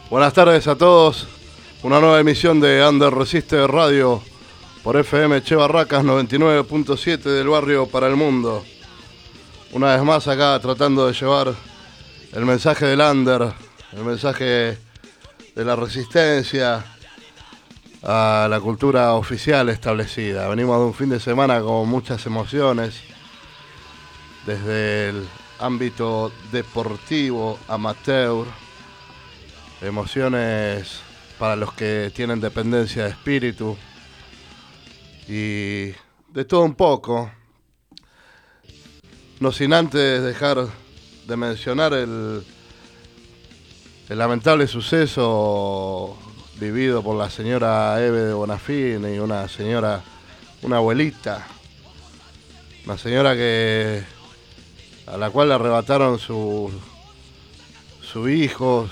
Buenas tardes a todos. Una nueva emisión de Under Resiste Radio por FM Che Barracas 99.7 del barrio para el mundo. Una vez más acá tratando de llevar el mensaje del Under, el mensaje de la resistencia a la cultura oficial establecida. Venimos de un fin de semana con muchas emociones, desde el ámbito deportivo, amateur, emociones para los que tienen dependencia de espíritu y de todo un poco. No sin antes dejar de mencionar el lamentable suceso vivido por la señora Eve de Bonafini, una abuelita, una señora a la cual le arrebataron su hijo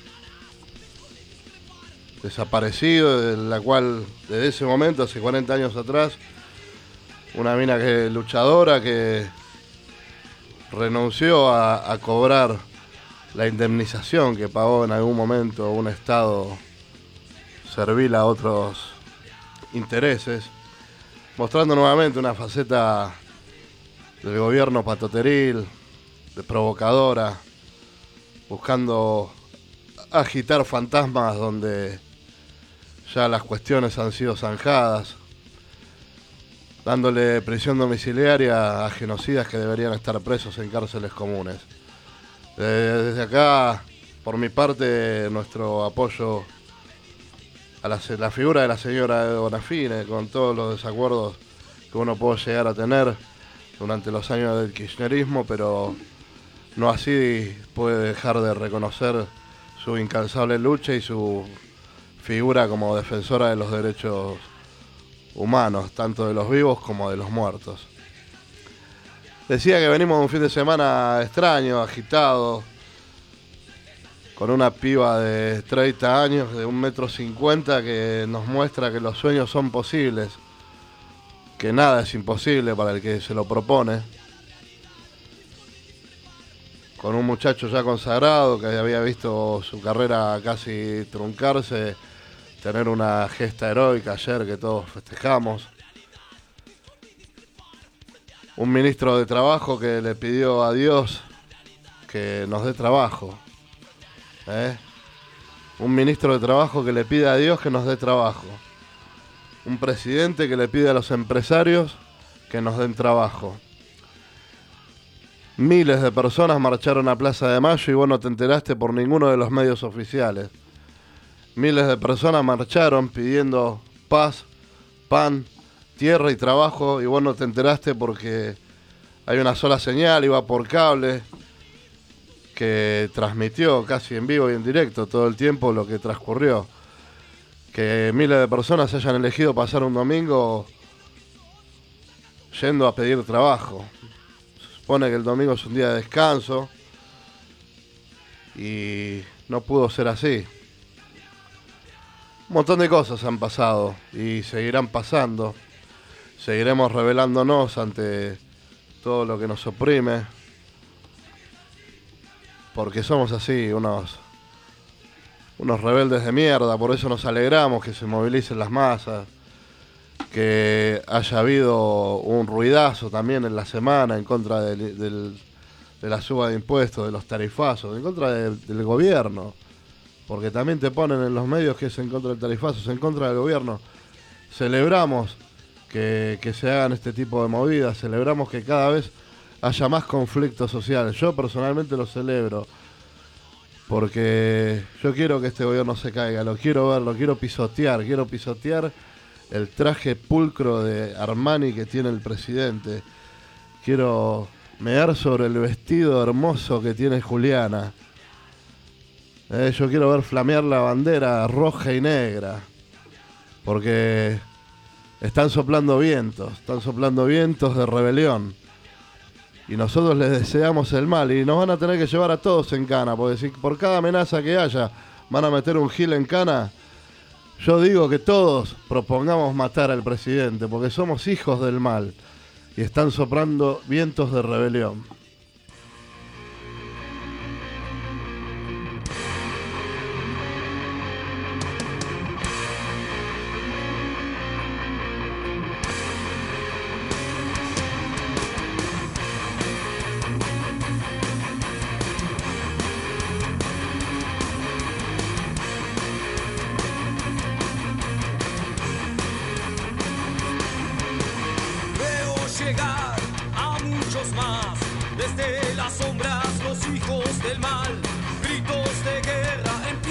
desaparecido, de la cual desde ese momento, hace 40 años atrás, una mina luchadora que renunció a cobrar la indemnización que pagó en algún momento un Estado servil a otros intereses, mostrando nuevamente una faceta del gobierno patoteril, de provocadora, buscando agitar fantasmas donde ya las cuestiones han sido zanjadas, dándole prisión domiciliaria a genocidas que deberían estar presos en cárceles comunes. Desde acá, por mi parte, nuestro apoyo a la figura de la señora de Bonafini, con todos los desacuerdos que uno puede llegar a tener durante los años del kirchnerismo, pero no así puede dejar de reconocer su incansable lucha y su figura como defensora de los derechos humanos, tanto de los vivos como de los muertos. Decía que venimos de un fin de semana extraño, agitado, con una piba de 30 años, de 1,50 m, que nos muestra que los sueños son posibles, que nada es imposible para el que se lo propone. Con un muchacho ya consagrado, que había visto su carrera casi truncarse, tener una gesta heroica ayer que todos festejamos. Un ministro de Trabajo que le pidió a Dios que nos dé trabajo. Un ministro de Trabajo que le pide a Dios que nos dé trabajo. Un presidente que le pide a los empresarios que nos den trabajo. Miles de personas marcharon a Plaza de Mayo y vos no te enteraste por ninguno de los medios oficiales. Miles de personas marcharon pidiendo paz, pan, tierra y trabajo y vos no te enteraste porque hay una sola señal, iba por cable, que transmitió casi en vivo y en directo todo el tiempo lo que transcurrió. Que miles de personas hayan elegido pasar un domingo yendo a pedir trabajo. Se supone que el domingo es un día de descanso y no pudo ser así. Un montón de cosas han pasado y seguirán pasando. Seguiremos rebelándonos ante todo lo que nos oprime, porque somos así, unos rebeldes de mierda. Por eso nos alegramos que se movilicen las masas, que haya habido un ruidazo también en la semana en contra de la suba de impuestos, de los tarifazos, en contra del gobierno. Porque también te ponen en los medios que es en contra del tarifazo, es en contra del gobierno. Celebramos que se hagan este tipo de movidas, celebramos que cada vez haya más conflictos sociales. Yo personalmente lo celebro, porque yo quiero que este gobierno se caiga, lo quiero ver, lo quiero pisotear el traje pulcro de Armani que tiene el presidente. Quiero mear sobre el vestido hermoso que tiene Juliana. Yo quiero ver flamear la bandera roja y negra, porque están soplando vientos de rebelión, y nosotros les deseamos el mal, y nos van a tener que llevar a todos en cana, porque si por cada amenaza que haya van a meter un gil en cana, yo digo que todos propongamos matar al presidente, porque somos hijos del mal, y están soplando vientos de rebelión.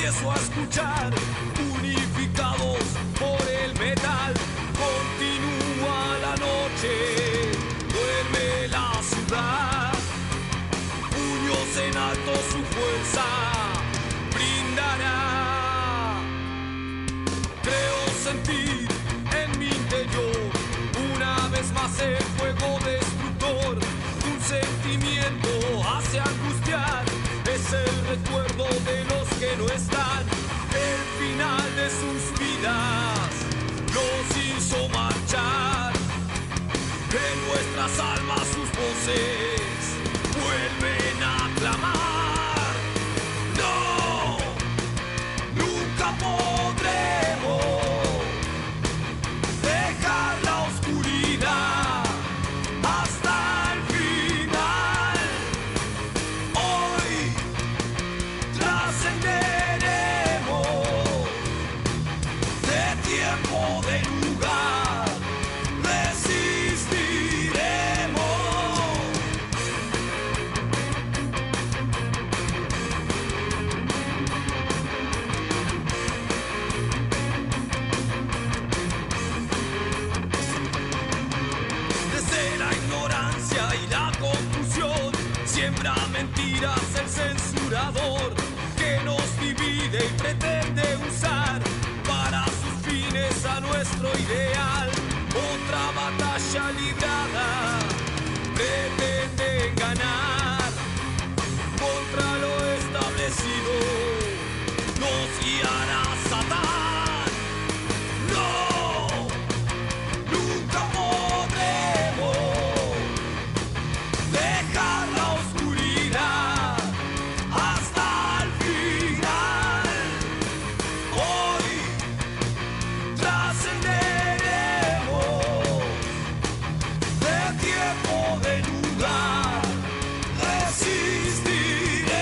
empiezo a escuchar, unificados por el metal. Continúa la noche, duerme la ciudad. Puños en alto, su fuerza brindará. Creo sentir en mi interior una vez más el fuego destructor. Un sentimiento hace angustiar, es el recuerdo de los que no están. El final de sus vidas los hizo marchar. En nuestras almas sus voces vuelven a clamar. No, nunca podremos dejar la oscuridad hasta el final. Hoy trascenderemos de tiempo, de lugar, resistiremos. Desde la ignorancia y la confusión siembra mentiras el censurador, que nos divide y pretende usar para sus fines a nuestro ideal. Otra batalla librada, pretenden ganar contra lo establecido, nos guiará Satán. No, nunca podremos dejar la oscuridad hasta el final. Hoy trascenderemos de tiempo, de lugar, resistiremos.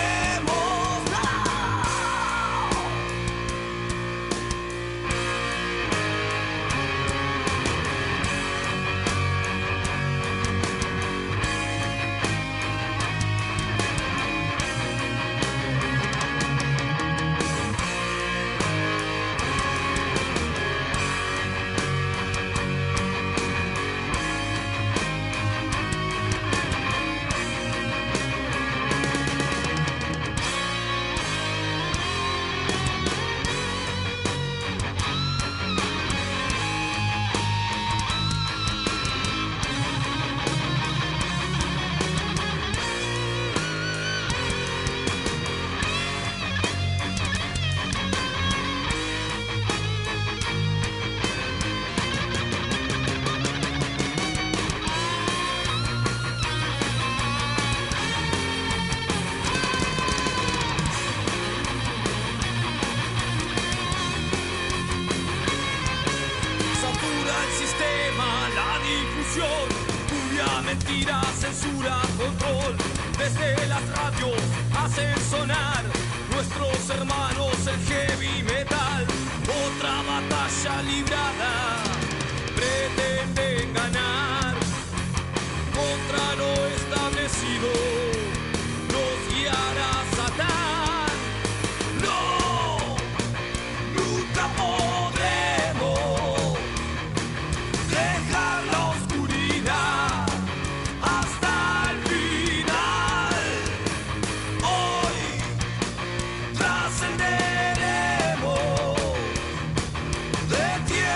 Satura el sistema, la difusión, cuya mentira, censura, control. Desde las radios hacen sonar nuestros hermanos el heavy metal. Otra batalla librada, pretenden ganar contra lo establecido, nos guiará Satán. No, nunca podremos dejar la oscuridad hasta el final. Hoy trascenderemos de tiempo.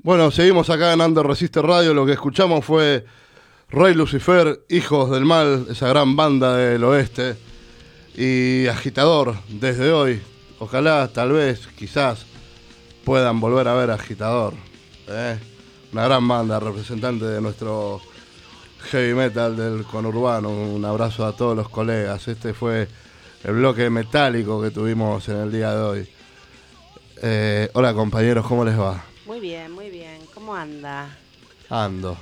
Bueno, seguimos acá en Under Resiste Radio. Lo que escuchamos fue Rey Lucifer, Hijos del Mal, esa gran banda del oeste. Y Agitador, desde hoy. Ojalá, tal vez, quizás puedan volver a ver Agitador. Una gran banda, representante de nuestro heavy metal del conurbano. Un abrazo a todos los colegas. Este fue el bloque metálico que tuvimos en el día de hoy. Hola compañeros, ¿cómo les va? Muy bien, muy bien. ¿Cómo anda? Ando.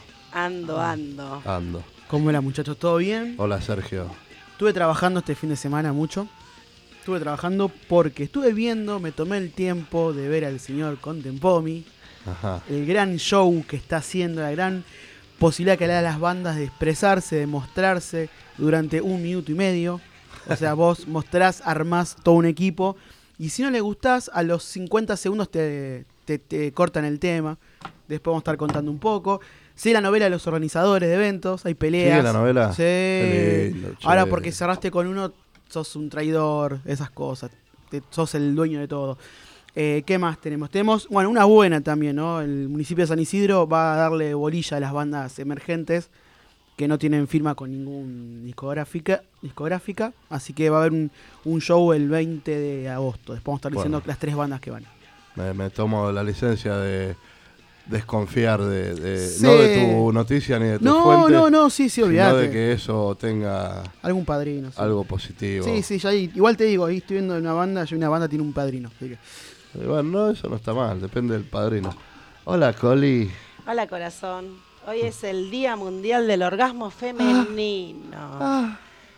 ¿Cómo era, muchachos? ¿Todo bien? Hola Sergio. Estuve trabajando este fin de semana mucho. Estuve trabajando porque estuve viendo, me tomé el tiempo de ver al señor Contempomi. Ajá. El gran show que está haciendo, la gran posibilidad que le da a las bandas de expresarse, de mostrarse durante 1 minuto y medio. O sea, vos mostrás, armás todo un equipo y si no le gustás, a los 50 segundos te cortan el tema. Después vamos a estar contando un poco. Sí, la novela de los organizadores de eventos, hay peleas. ¿Sigue la novela? Sí. Qué lindo, Ahora chévere. porque cerraste con uno, sos un traidor, esas cosas. Sos el dueño de todo. ¿Qué más tenemos? Tenemos, bueno, una buena también, ¿no? El municipio de San Isidro va a darle bolilla a las bandas emergentes que no tienen firma con ningún discográfica, así que va a haber un show el 20 de agosto. Después vamos a estar diciendo las 3 bandas que van. Me tomo la licencia de desconfiar Sí. no de tu noticia ni de tu fuente. Sí, sino olvidate. de que eso tenga Algún padrino. Sí. algo positivo. Sí, ya igual te digo, ahí estoy viendo una banda, y una banda tiene un padrino. Así que... Bueno, no, eso no está mal, depende del padrino. Hola, Coli. Hola, corazón. Hoy es el Día Mundial del Orgasmo Femenino.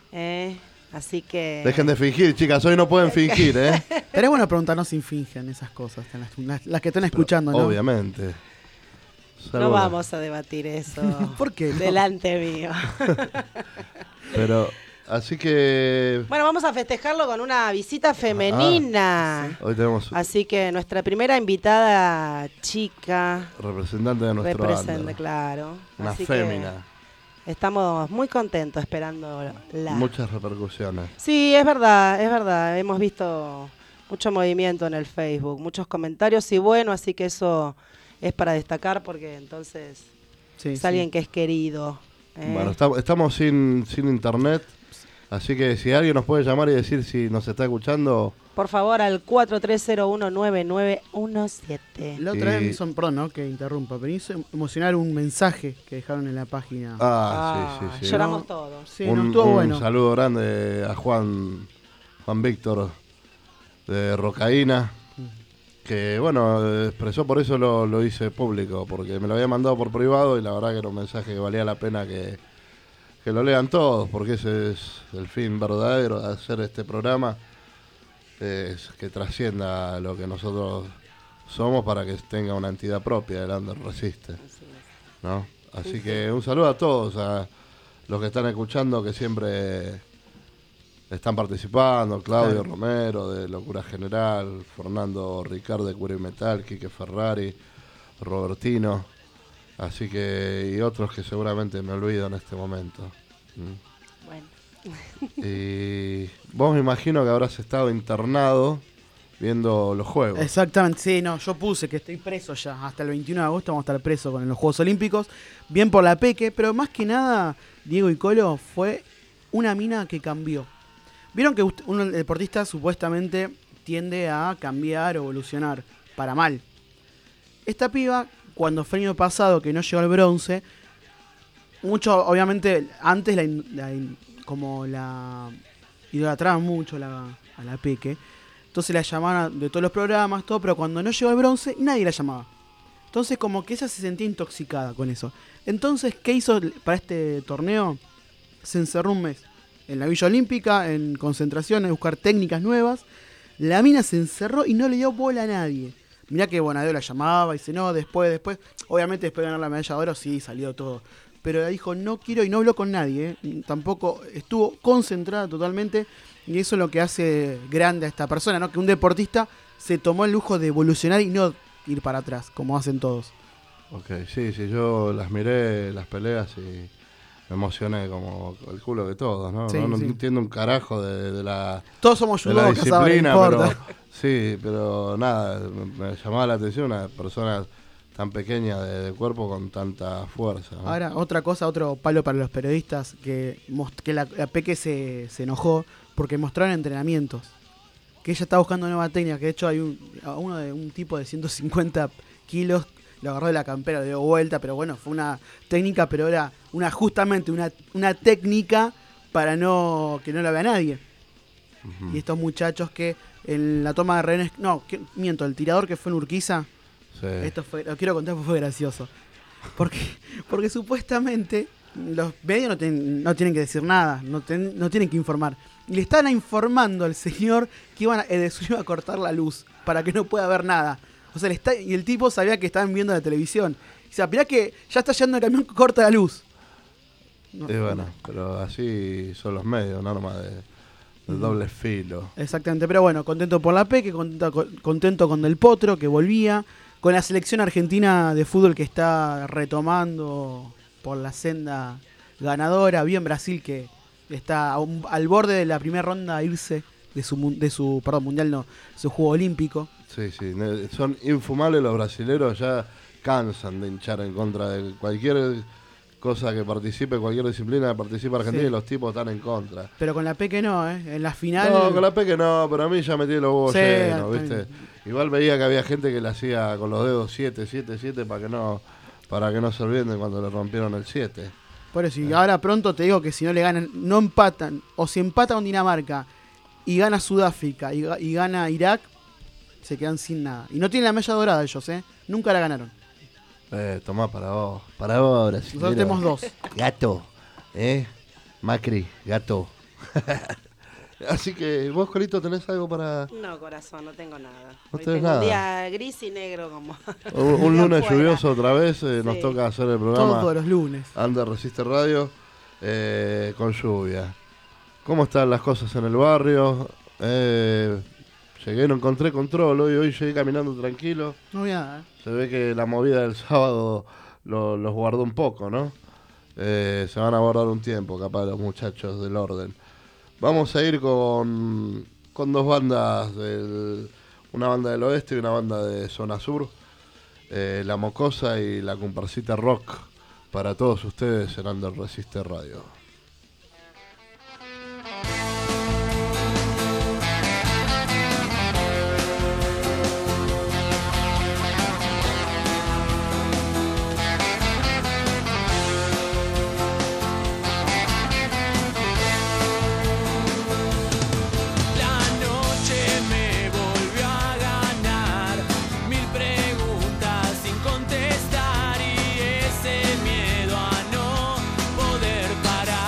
Así que... Dejen de fingir, chicas, hoy no pueden fingir, ¿eh? Pero es bueno preguntarnos si fingen esas cosas, las que están escuchando, ¿no? Obviamente. No Salvo vamos a debatir eso ¿Por qué no? delante mío. Pero, así que Bueno, vamos a festejarlo con una visita femenina. hoy tenemos Así que nuestra primera invitada chica representante de nuestro representa, under. claro. Una Así fémina. que estamos muy contentos esperando la... Muchas repercusiones. Sí, es verdad. Hemos visto mucho movimiento en el Facebook, muchos comentarios y bueno, así que eso es para destacar porque entonces Sí, es sí. alguien que es querido. Bueno, estamos sin internet, así que si alguien nos puede llamar y decir si nos está escuchando, Por favor, al 43019917. La otra Y- vez me hizo, perdón, ¿no? Que interrumpa, pero me hizo emocionar un mensaje que dejaron en la página. sí. Lloramos No. todos. Sí, no, estuvo bueno. Un saludo grande a Juan Víctor de Rocaína, que bueno, expresó, por eso lo hice público, porque me lo había mandado por privado y la verdad que era un mensaje que valía la pena que lo lean todos, porque ese es el fin verdadero de hacer este programa, es que trascienda lo que nosotros somos para que tenga una entidad propia, el Under Resiste, ¿no? Así que un saludo a todos, a los que están escuchando, que siempre están participando, Claudio Claro. Romero de Locura General, Fernando Ricardo de Cura y Metal, Quique Ferrari, Robertino, así que y otros que seguramente me olvido en este momento. Bueno, Y vos me imagino que habrás estado internado viendo los juegos. Exactamente, sí, no, yo puse que estoy preso ya. Hasta el 21 de agosto vamos a estar presos con los Juegos Olímpicos. Bien por la Peque, pero más que nada, Diego y Colo, fue una mina que cambió. Vieron que un deportista supuestamente tiende a cambiar o evolucionar para mal. Esta piba, cuando fue el año pasado que no llegó al bronce, mucho, obviamente, antes como la idolatraban mucho a la Peque. Entonces la llamaban de todos los programas, todo, pero cuando no llegó al bronce, nadie la llamaba. Entonces como que ella se sentía intoxicada con eso. Entonces, ¿qué hizo para este torneo? Se encerró un mes en la Villa Olímpica, en concentración, en buscar técnicas nuevas. La mina se encerró y no le dio bola a nadie. Mirá que Bonadeo la llamaba y dice, no, después. Obviamente después de ganar la medalla de oro, sí, salió todo. Pero ella dijo, no quiero, y no habló con nadie. Tampoco estuvo concentrada totalmente. Y eso es lo que hace grande a esta persona, ¿no? Que un deportista se tomó el lujo de evolucionar y no ir para atrás, como hacen todos. Ok, sí, yo las miré, las peleas y me emocioné como el culo de todos, ¿no? Sí, no sí. endo un carajo de la, Todos somos de la judocas ahora, no disciplina, importa. pero sí, pero nada, me llamaba la atención una persona tan pequeña de cuerpo con tanta fuerza, ¿no? Ahora, otra cosa, otro palo para los periodistas, que la Peque se enojó porque mostraron entrenamientos. Que ella está buscando nueva técnica, que de hecho hay un tipo de 150 kilos, lo agarró de la campera, le dio vuelta, pero bueno, fue una técnica, pero era justamente una técnica para que no la vea nadie. Y estos muchachos que en la toma de rehenes, el tirador que fue en Urquiza, Sí. esto lo quiero contar porque fue gracioso. Porque supuestamente los medios no tienen que decir nada, no tienen que informar. Y le estaban informando al señor que Edesur iba a cortar la luz para que no pueda ver nada. O sea, y el tipo sabía que estaban viendo la televisión. O sea, mirá que ya está llegando el camión que corta la luz. Y bueno, pero así son los medios, norma de doble filo. Exactamente, pero bueno, contento por la Peque, contento con Del Potro, que volvía, con la selección argentina de fútbol que está retomando por la senda ganadora, bien Brasil que está al borde de la primera ronda a irse de su mundial, no, su juego olímpico. Sí, son infumables los brasileros, ya cansan de hinchar en contra de cualquier cosa que participe, cualquier disciplina que participe Argentina, Sí. y los tipos están en contra. Pero con la Peque no, en la final... No, con la Peque no, pero a mí ya metí los huevos Sí, llenos, también. ¿viste? Igual veía que había gente que le hacía con los dedos 7 para que no se olviden cuando le rompieron el 7. Por eso, y ahora pronto te digo que si no le ganan, no empatan, o si empata con Dinamarca y gana Sudáfrica y gana Irak, se quedan sin nada. Y no tienen la medalla dorada ellos, nunca la ganaron. Tomá para vos, brasilero. Nosotros tenemos 2. Gato, Macri, gato. Así que vos, Colito, ¿tenés algo para No, corazón, no tengo nada. No Hoy tenés tengo nada. un día gris y negro como... un lunes afuera. lluvioso otra vez? Nos Sí. toca hacer el programa Todos los lunes. Under Resiste Radio con lluvia. ¿Cómo están las cosas en el barrio? Llegué, no encontré control. Hoy llegué caminando tranquilo. No voy a nada. Se ve que la movida del sábado los guardó un poco, ¿no? Se van a guardar un tiempo, capaz, los muchachos del orden. Vamos a ir con dos bandas, una banda del oeste y una banda de zona sur. La Mocosa y la Comparsita Rock. Para todos ustedes en Under Resiste Radio. La noche me volvió a ganar, 1000 preguntas sin contestar y ese miedo a no poder parar.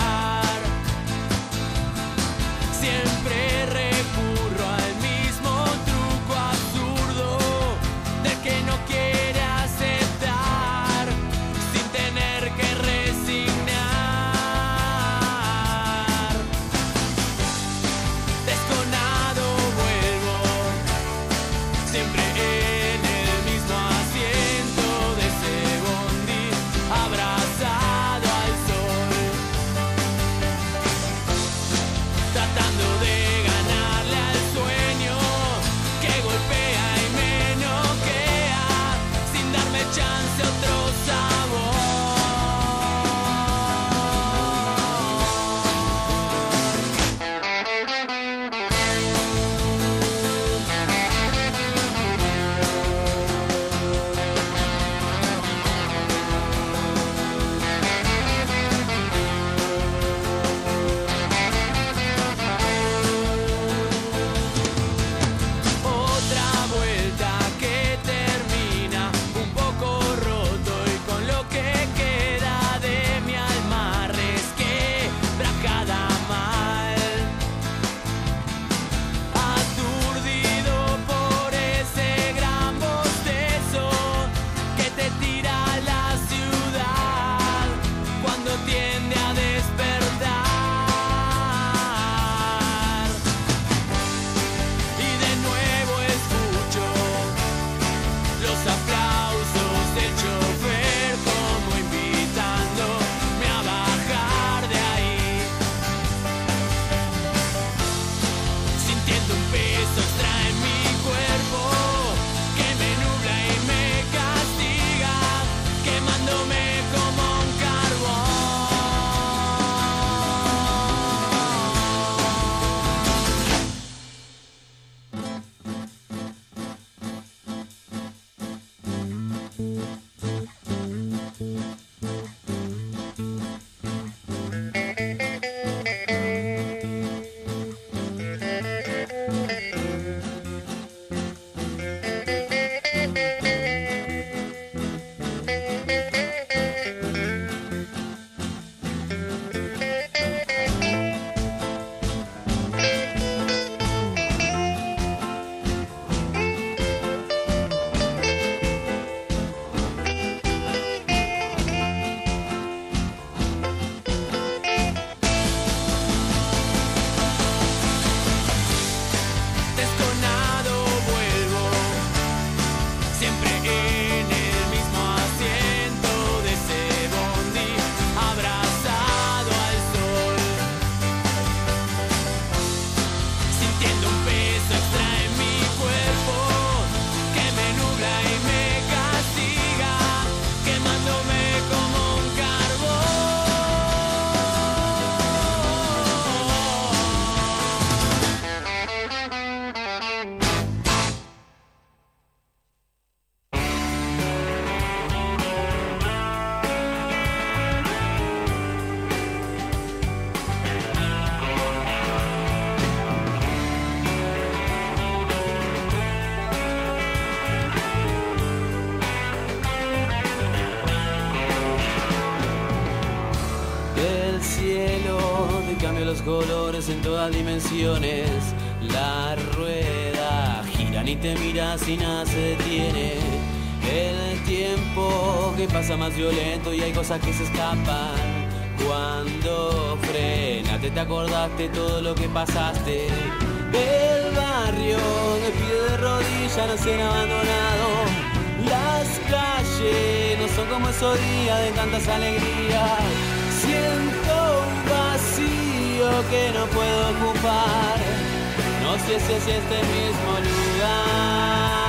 colores en todas dimensiones. La rueda gira y te miras y nada se detiene. El tiempo que pasa más violento y hay cosas que se escapan. Cuando frena te acordaste todo lo que pasaste. El barrio me pide de rodillas no ser abandonado. Las calles no son como esos días de tantas alegrías. Siento un vacío que no puedo ocupar. No sé si es este mismo lugar.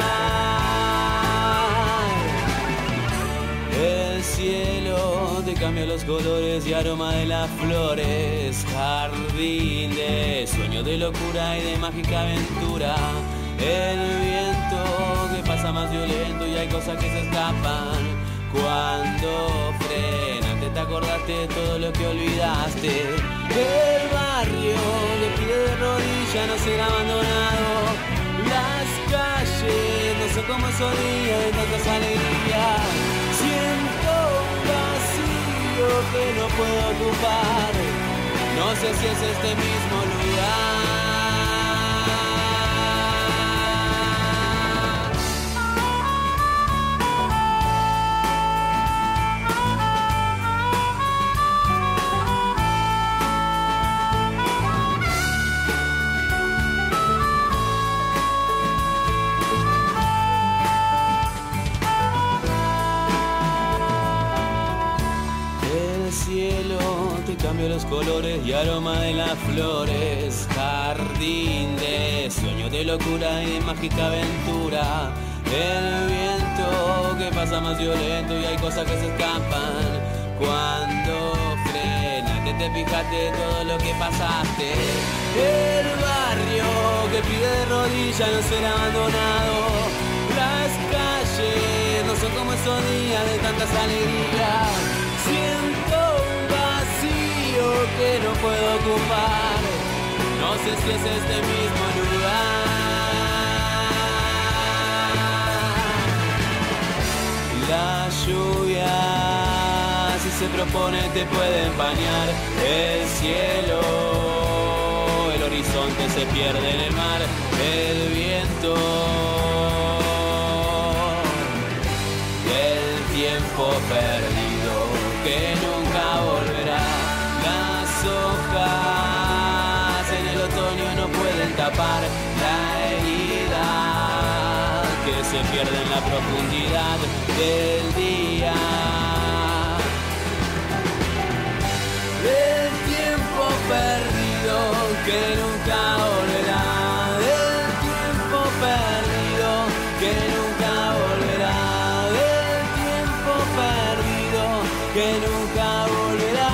El cielo te cambia los colores y aroma de las flores. Jardín de sueño, de locura y de mágica aventura. El viento que pasa más violento y hay cosas que se escapan. Cuando frena te acordaste de todo lo que olvidaste. El barrio le pide de rodillas no ser abandonado. Las calles no son como esos días de tantas alegrías. Siento un vacío que no puedo ocupar. No sé si es este mismo lugar. Cambio los colores y aroma de las flores. Jardín de sueño, de locura y de mágica aventura. El viento que pasa más violento y hay cosas que se escapan. Cuando frena te fijaste de todo lo que pasaste. El barrio que pide de rodillas no ser abandonado. Las calles no son como esos días de tantas alegrías. Siento que no puedo ocupar. No sé si es este mismo lugar. La lluvia, si se propone, te puede empañar. El cielo, el horizonte se pierde en el mar. El viento, el tiempo perdido que nunca volverá. Hojas en el otoño no pueden tapar la herida que se pierde en la profundidad del día. Del tiempo perdido que nunca volverá. Del tiempo perdido que nunca volverá. Del tiempo perdido que nunca volverá.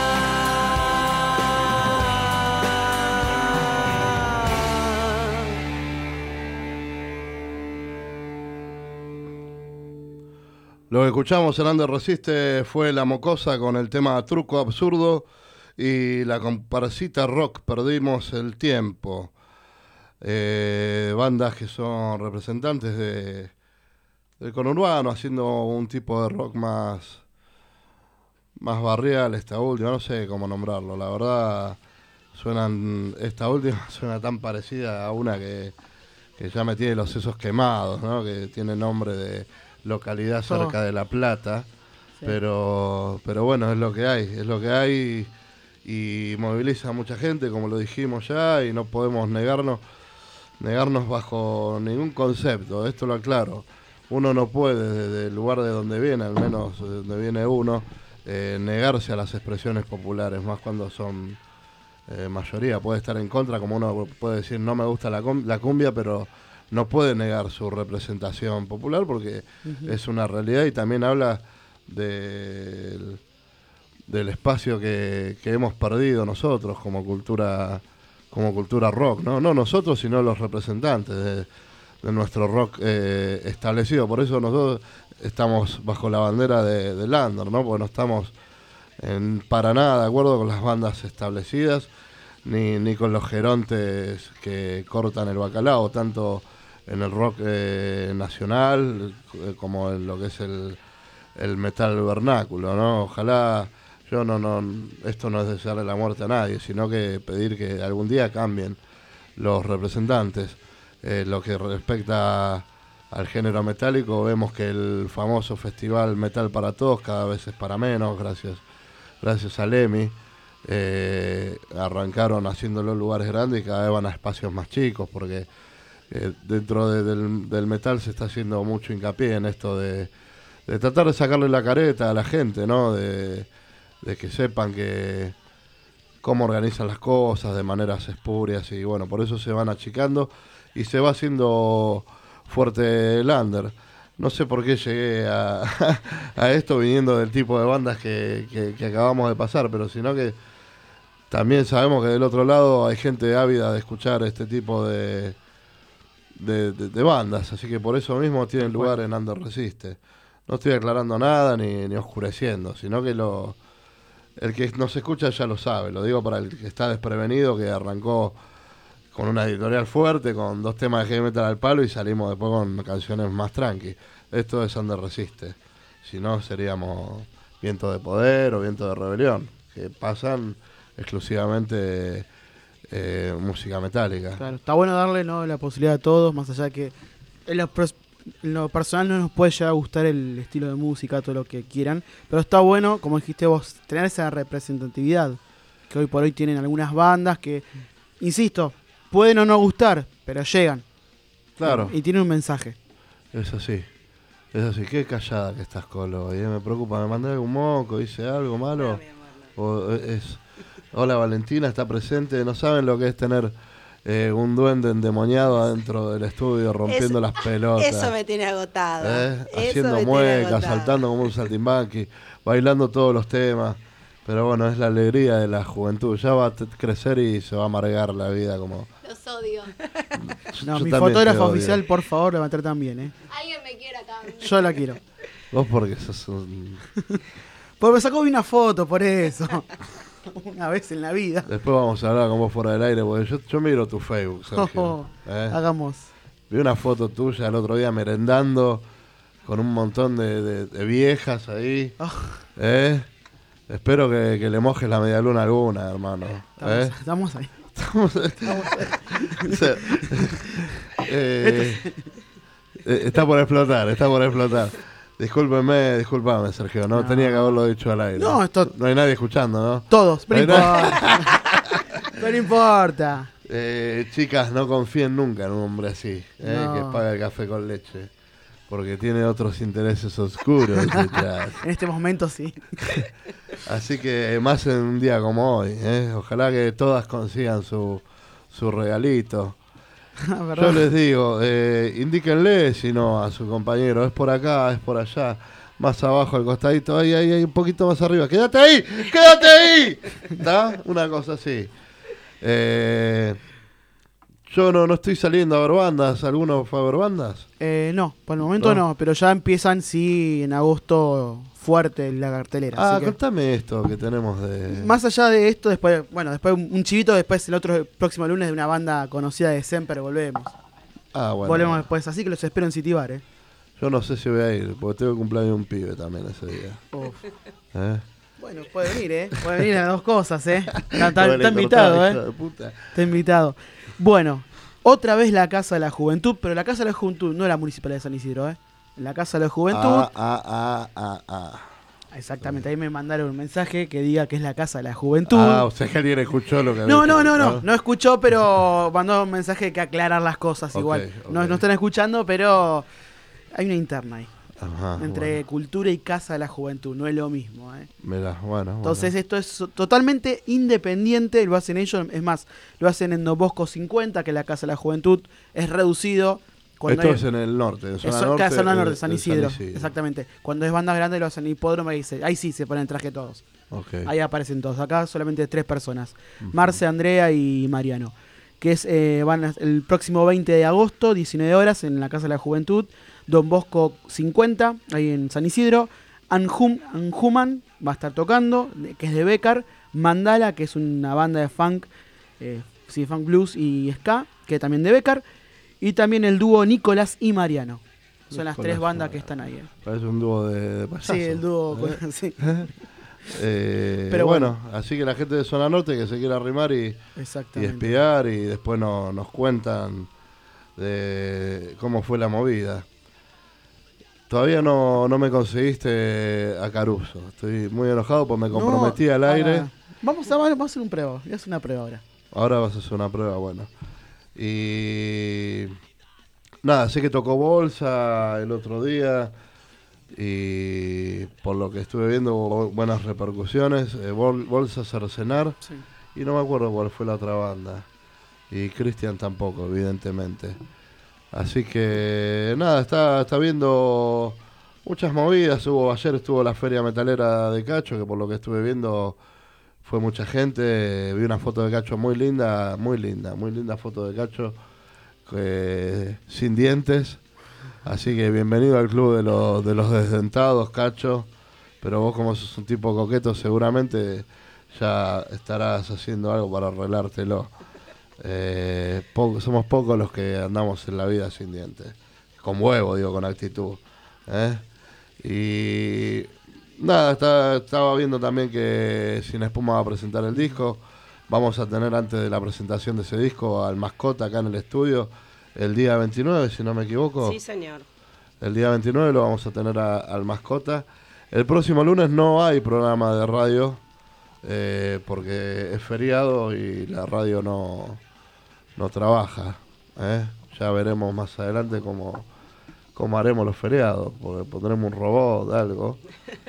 Lo que escuchamos en Under Resiste fue La Mocosa con el tema Truco Absurdo y la comparsita rock Perdimos el Tiempo. Bandas que son representantes del conurbano, haciendo un tipo de rock más barrial. Esta última, no sé cómo nombrarlo, la verdad esta última suena tan parecida a una que ya me tiene los sesos quemados, ¿no? Que tiene nombre de localidad cerca de La Plata, sí. pero bueno, es lo que hay y moviliza a mucha gente, como lo dijimos ya, y no podemos negarnos bajo ningún concepto. Esto lo aclaro, uno no puede desde el lugar de donde viene, al menos de donde viene uno, negarse a las expresiones populares, más cuando son mayoría. Puede estar en contra, como uno puede decir no me gusta la cumbia, pero no puede negar su representación popular porque es una realidad, y también habla del espacio que hemos perdido nosotros como cultura rock, no nosotros, sino los representantes de nuestro rock establecido. Por eso nosotros estamos bajo la bandera del under, ¿no? Porque no estamos para nada de acuerdo con las bandas establecidas ni con los gerontes que cortan el bacalao, tanto en el rock nacional como en lo que es el metal vernáculo, ¿no? Ojalá Yo esto no es desearle la muerte a nadie, sino que pedir que algún día cambien los representantes. Lo que respecta al género metálico, vemos que el famoso festival Metal para Todos cada vez es para menos, gracias a Lemmy. Arrancaron haciéndolo en lugares grandes y cada vez van a espacios más chicos, porque dentro del metal se está haciendo mucho hincapié en esto de tratar de sacarle la careta a la gente, ¿no? De que sepan que cómo organizan las cosas de maneras espurias, y bueno, por eso se van achicando y se va haciendo fuerte el under. No sé por qué llegué a esto viniendo del tipo de bandas que acabamos de pasar, pero sino que también sabemos que del otro lado hay gente ávida de escuchar este tipo de bandas, así que por eso mismo tienen lugar en Under Resiste. No estoy aclarando nada ni oscureciendo, sino que el que nos escucha ya lo sabe. Lo digo para el que está desprevenido, que arrancó con una editorial fuerte, con 2 temas de heavy metal al palo y salimos después con canciones más tranqui. Esto es Under Resiste. Si no, seríamos Viento de Poder o Viento de Rebelión, que pasan exclusivamente música metálica. Claro, está bueno darle, ¿no?, la posibilidad a todos, más allá de que en lo personal no nos puede llegar a gustar el estilo de música, todo lo que quieran, pero está bueno, como dijiste vos, tener esa representatividad que hoy por hoy tienen algunas bandas que, insisto, pueden o no gustar, pero llegan. Claro. Y tienen un mensaje. Es así. Qué callada que estás, Colo. Me preocupa, ¿me mandé algún moco? ¿Hice algo malo? No, mi amor, no. O hola, Valentina está presente. No saben lo que es tener un duende endemoniado adentro del estudio rompiendo las pelotas. Eso me tiene agotado. Haciendo muecas, saltando como un saltimbanqui, bailando todos los temas. Pero bueno, es la alegría de la juventud. Ya va a crecer y se va a amargar la vida como... Los odio. No, Yo mi también fotógrafa te odio. oficial, por favor, la va a traer también, ¿eh? Alguien me quiera también. Yo la quiero. Vos porque sos un... Porque me sacó una foto, por eso. Una vez en la vida. Después vamos a hablar con vos fuera del aire, porque yo miro tu Facebook, Sergio. Hagamos. Vi una foto tuya el otro día merendando con un montón de viejas ahí. Espero que le mojes la medialuna alguna, hermano. Estamos ahí. O sea, está por explotar. Discúlpame, Sergio, no tenía que haberlo dicho al aire. No, no hay nadie escuchando, ¿no? Todos, pero no No hay importa. Pero no importa. Chicas, no confíen nunca en un hombre así, No. que paga el café con leche, porque tiene otros intereses oscuros detrás. En este momento sí. Así que más en un día como hoy, ojalá que todas consigan su regalito. Yo les digo, indíquenle si no a su compañero, es por acá, es por allá, más abajo al costadito, ahí, un poquito más arriba, ¡quédate ahí! ¿Está? Una cosa así. Yo no estoy saliendo a ver bandas. ¿Alguno fue a ver bandas? No, por el momento no, pero ya empiezan, sí, en agosto fuerte la cartelera. Así que, contame esto que tenemos de... más allá de esto, después un chivito, después el próximo lunes de una banda conocida de Semper, volvemos. Bueno. Volvemos después, así que los espero en City Bar, Yo no sé si voy a ir, porque tengo el cumpleaños de un pibe también ese día. Uf. Bueno, puede venir, puede venir a las dos cosas, Está Bueno, invitado, hijo de puta. Está invitado. Bueno, otra vez la Casa de la Juventud, pero la Casa de la Juventud no es la Municipalidad de San Isidro, La Casa de la Juventud. Exactamente, ahí me mandaron un mensaje que diga que es la Casa de la Juventud. O sea que alguien escuchó lo que había dicho, No escuchó, pero mandó un mensaje que aclarar las cosas igual. No están escuchando, pero hay una interna ahí. Ajá, entre cultura y Casa de la Juventud, no es lo mismo. Mirá, bueno. Entonces esto es totalmente independiente, lo hacen ellos, es más, lo hacen en Don Bosco 50, que la Casa de la Juventud es reducido. Esto es en el norte, en zona norte, San Isidro, exactamente. Cuando es banda grande lo hacen en hipódromo, ahí sí se ponen traje todos. Ahí aparecen todos, acá solamente 3 personas, Marce, Andrea y Mariano, que van el próximo 20 de agosto, 19 horas, en la Casa de la Juventud. Don Bosco 50, ahí en San Isidro. Anjuman va a estar tocando, que es de Becar. Mandala, que es una banda de funk, funk blues y ska, que también de Becar. Y también el dúo Nicolás y Mariano. Son las 3 bandas que están ahí. Parece un dúo de payasos. Sí, el dúo. Sí. Pero bueno, así que la gente de Zona Norte que se quiera arrimar y espiar y después nos cuentan de cómo fue la movida. Todavía no me conseguiste a Caruso. Estoy muy enojado porque me comprometí al aire. Vamos a hacer un prueba. Voy a hacer una prueba ahora. Ahora vas a hacer una prueba, bueno. Y nada, sé que tocó Bolsa el otro día y por lo que estuve viendo hubo buenas repercusiones. Bolsa, Cercenar, Sí. y no me acuerdo cuál fue la otra banda. Y Cristian tampoco, evidentemente. Así que nada, está viendo muchas movidas. Ayer estuvo la Feria Metalera de Cacho, que por lo que estuve viendo fue mucha gente. Vi una foto de Cacho muy linda foto de Cacho, sin dientes. Así que bienvenido al club de los desdentados, Cacho. Pero vos, como sos un tipo coqueto, seguramente ya estarás haciendo algo para arreglártelo. Somos pocos los que andamos en la vida sin dientes. Con huevo, digo, con actitud. Y nada, estaba viendo también que Sin Espuma va a presentar el disco. Vamos a tener, antes de la presentación de ese disco, al Mascota acá en el estudio el día 29, si no me equivoco. Sí, señor. El día 29 lo vamos a tener al Mascota. El próximo lunes no hay programa de radio, porque es feriado y la radio no trabaja. Ya veremos más adelante cómo haremos los feriados, porque pondremos un robot, algo.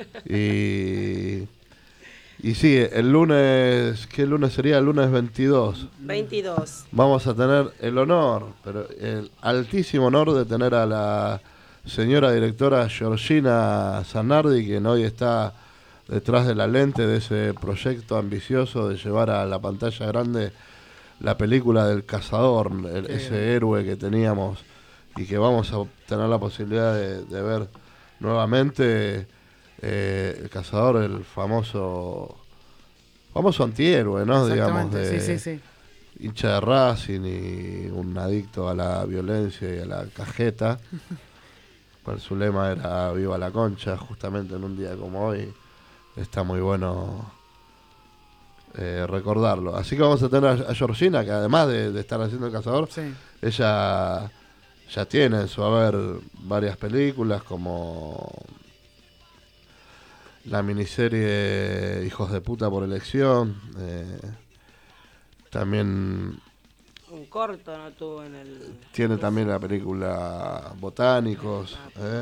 Y sí, el lunes, ¿qué lunes sería? El lunes 22. 22. Vamos a tener el altísimo honor de tener a la señora directora Georgina Zanardi, quien hoy está detrás de la lente de ese proyecto ambicioso de llevar a la pantalla grande la película del Cazador, ese héroe que teníamos y que vamos a tener la posibilidad de ver nuevamente. El Cazador, el famoso antihéroe, ¿no? Digamos, Sí. hincha de Racing y un adicto a la violencia y a la cajeta. Pues su lema era Viva la Concha, justamente en un día como hoy. Está muy bueno recordarlo. Así que vamos a tener a Georgina, que además de estar haciendo El Cazador, Sí. ella ya tiene en su haber varias películas, como la miniserie Hijos de Puta por Elección. También Un corto no tuvo en el... tiene también la película Botánicos.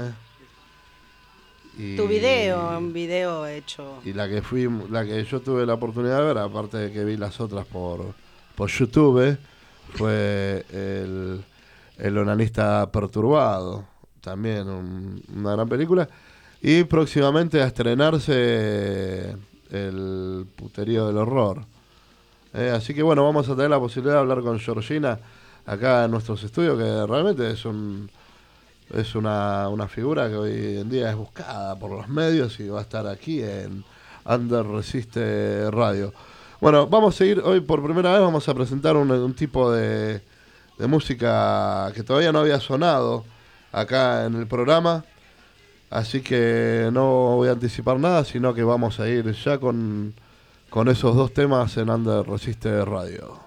Y Tu video, un video hecho. Y la que yo tuve la oportunidad de ver, aparte de que vi las otras por YouTube, fue el onanista perturbado. También una gran película. Y próximamente a estrenarse El Puterío del Horror. Así que bueno, vamos a tener la posibilidad de hablar con Georgina acá en nuestros estudios, que realmente es una figura que hoy en día es buscada por los medios y va a estar aquí en Under Resiste Radio. Bueno, vamos a seguir hoy por primera vez, vamos a presentar un tipo de música que todavía no había sonado acá en el programa. Así que no voy a anticipar nada, sino que vamos a ir ya con esos dos temas en Under Resiste Radio.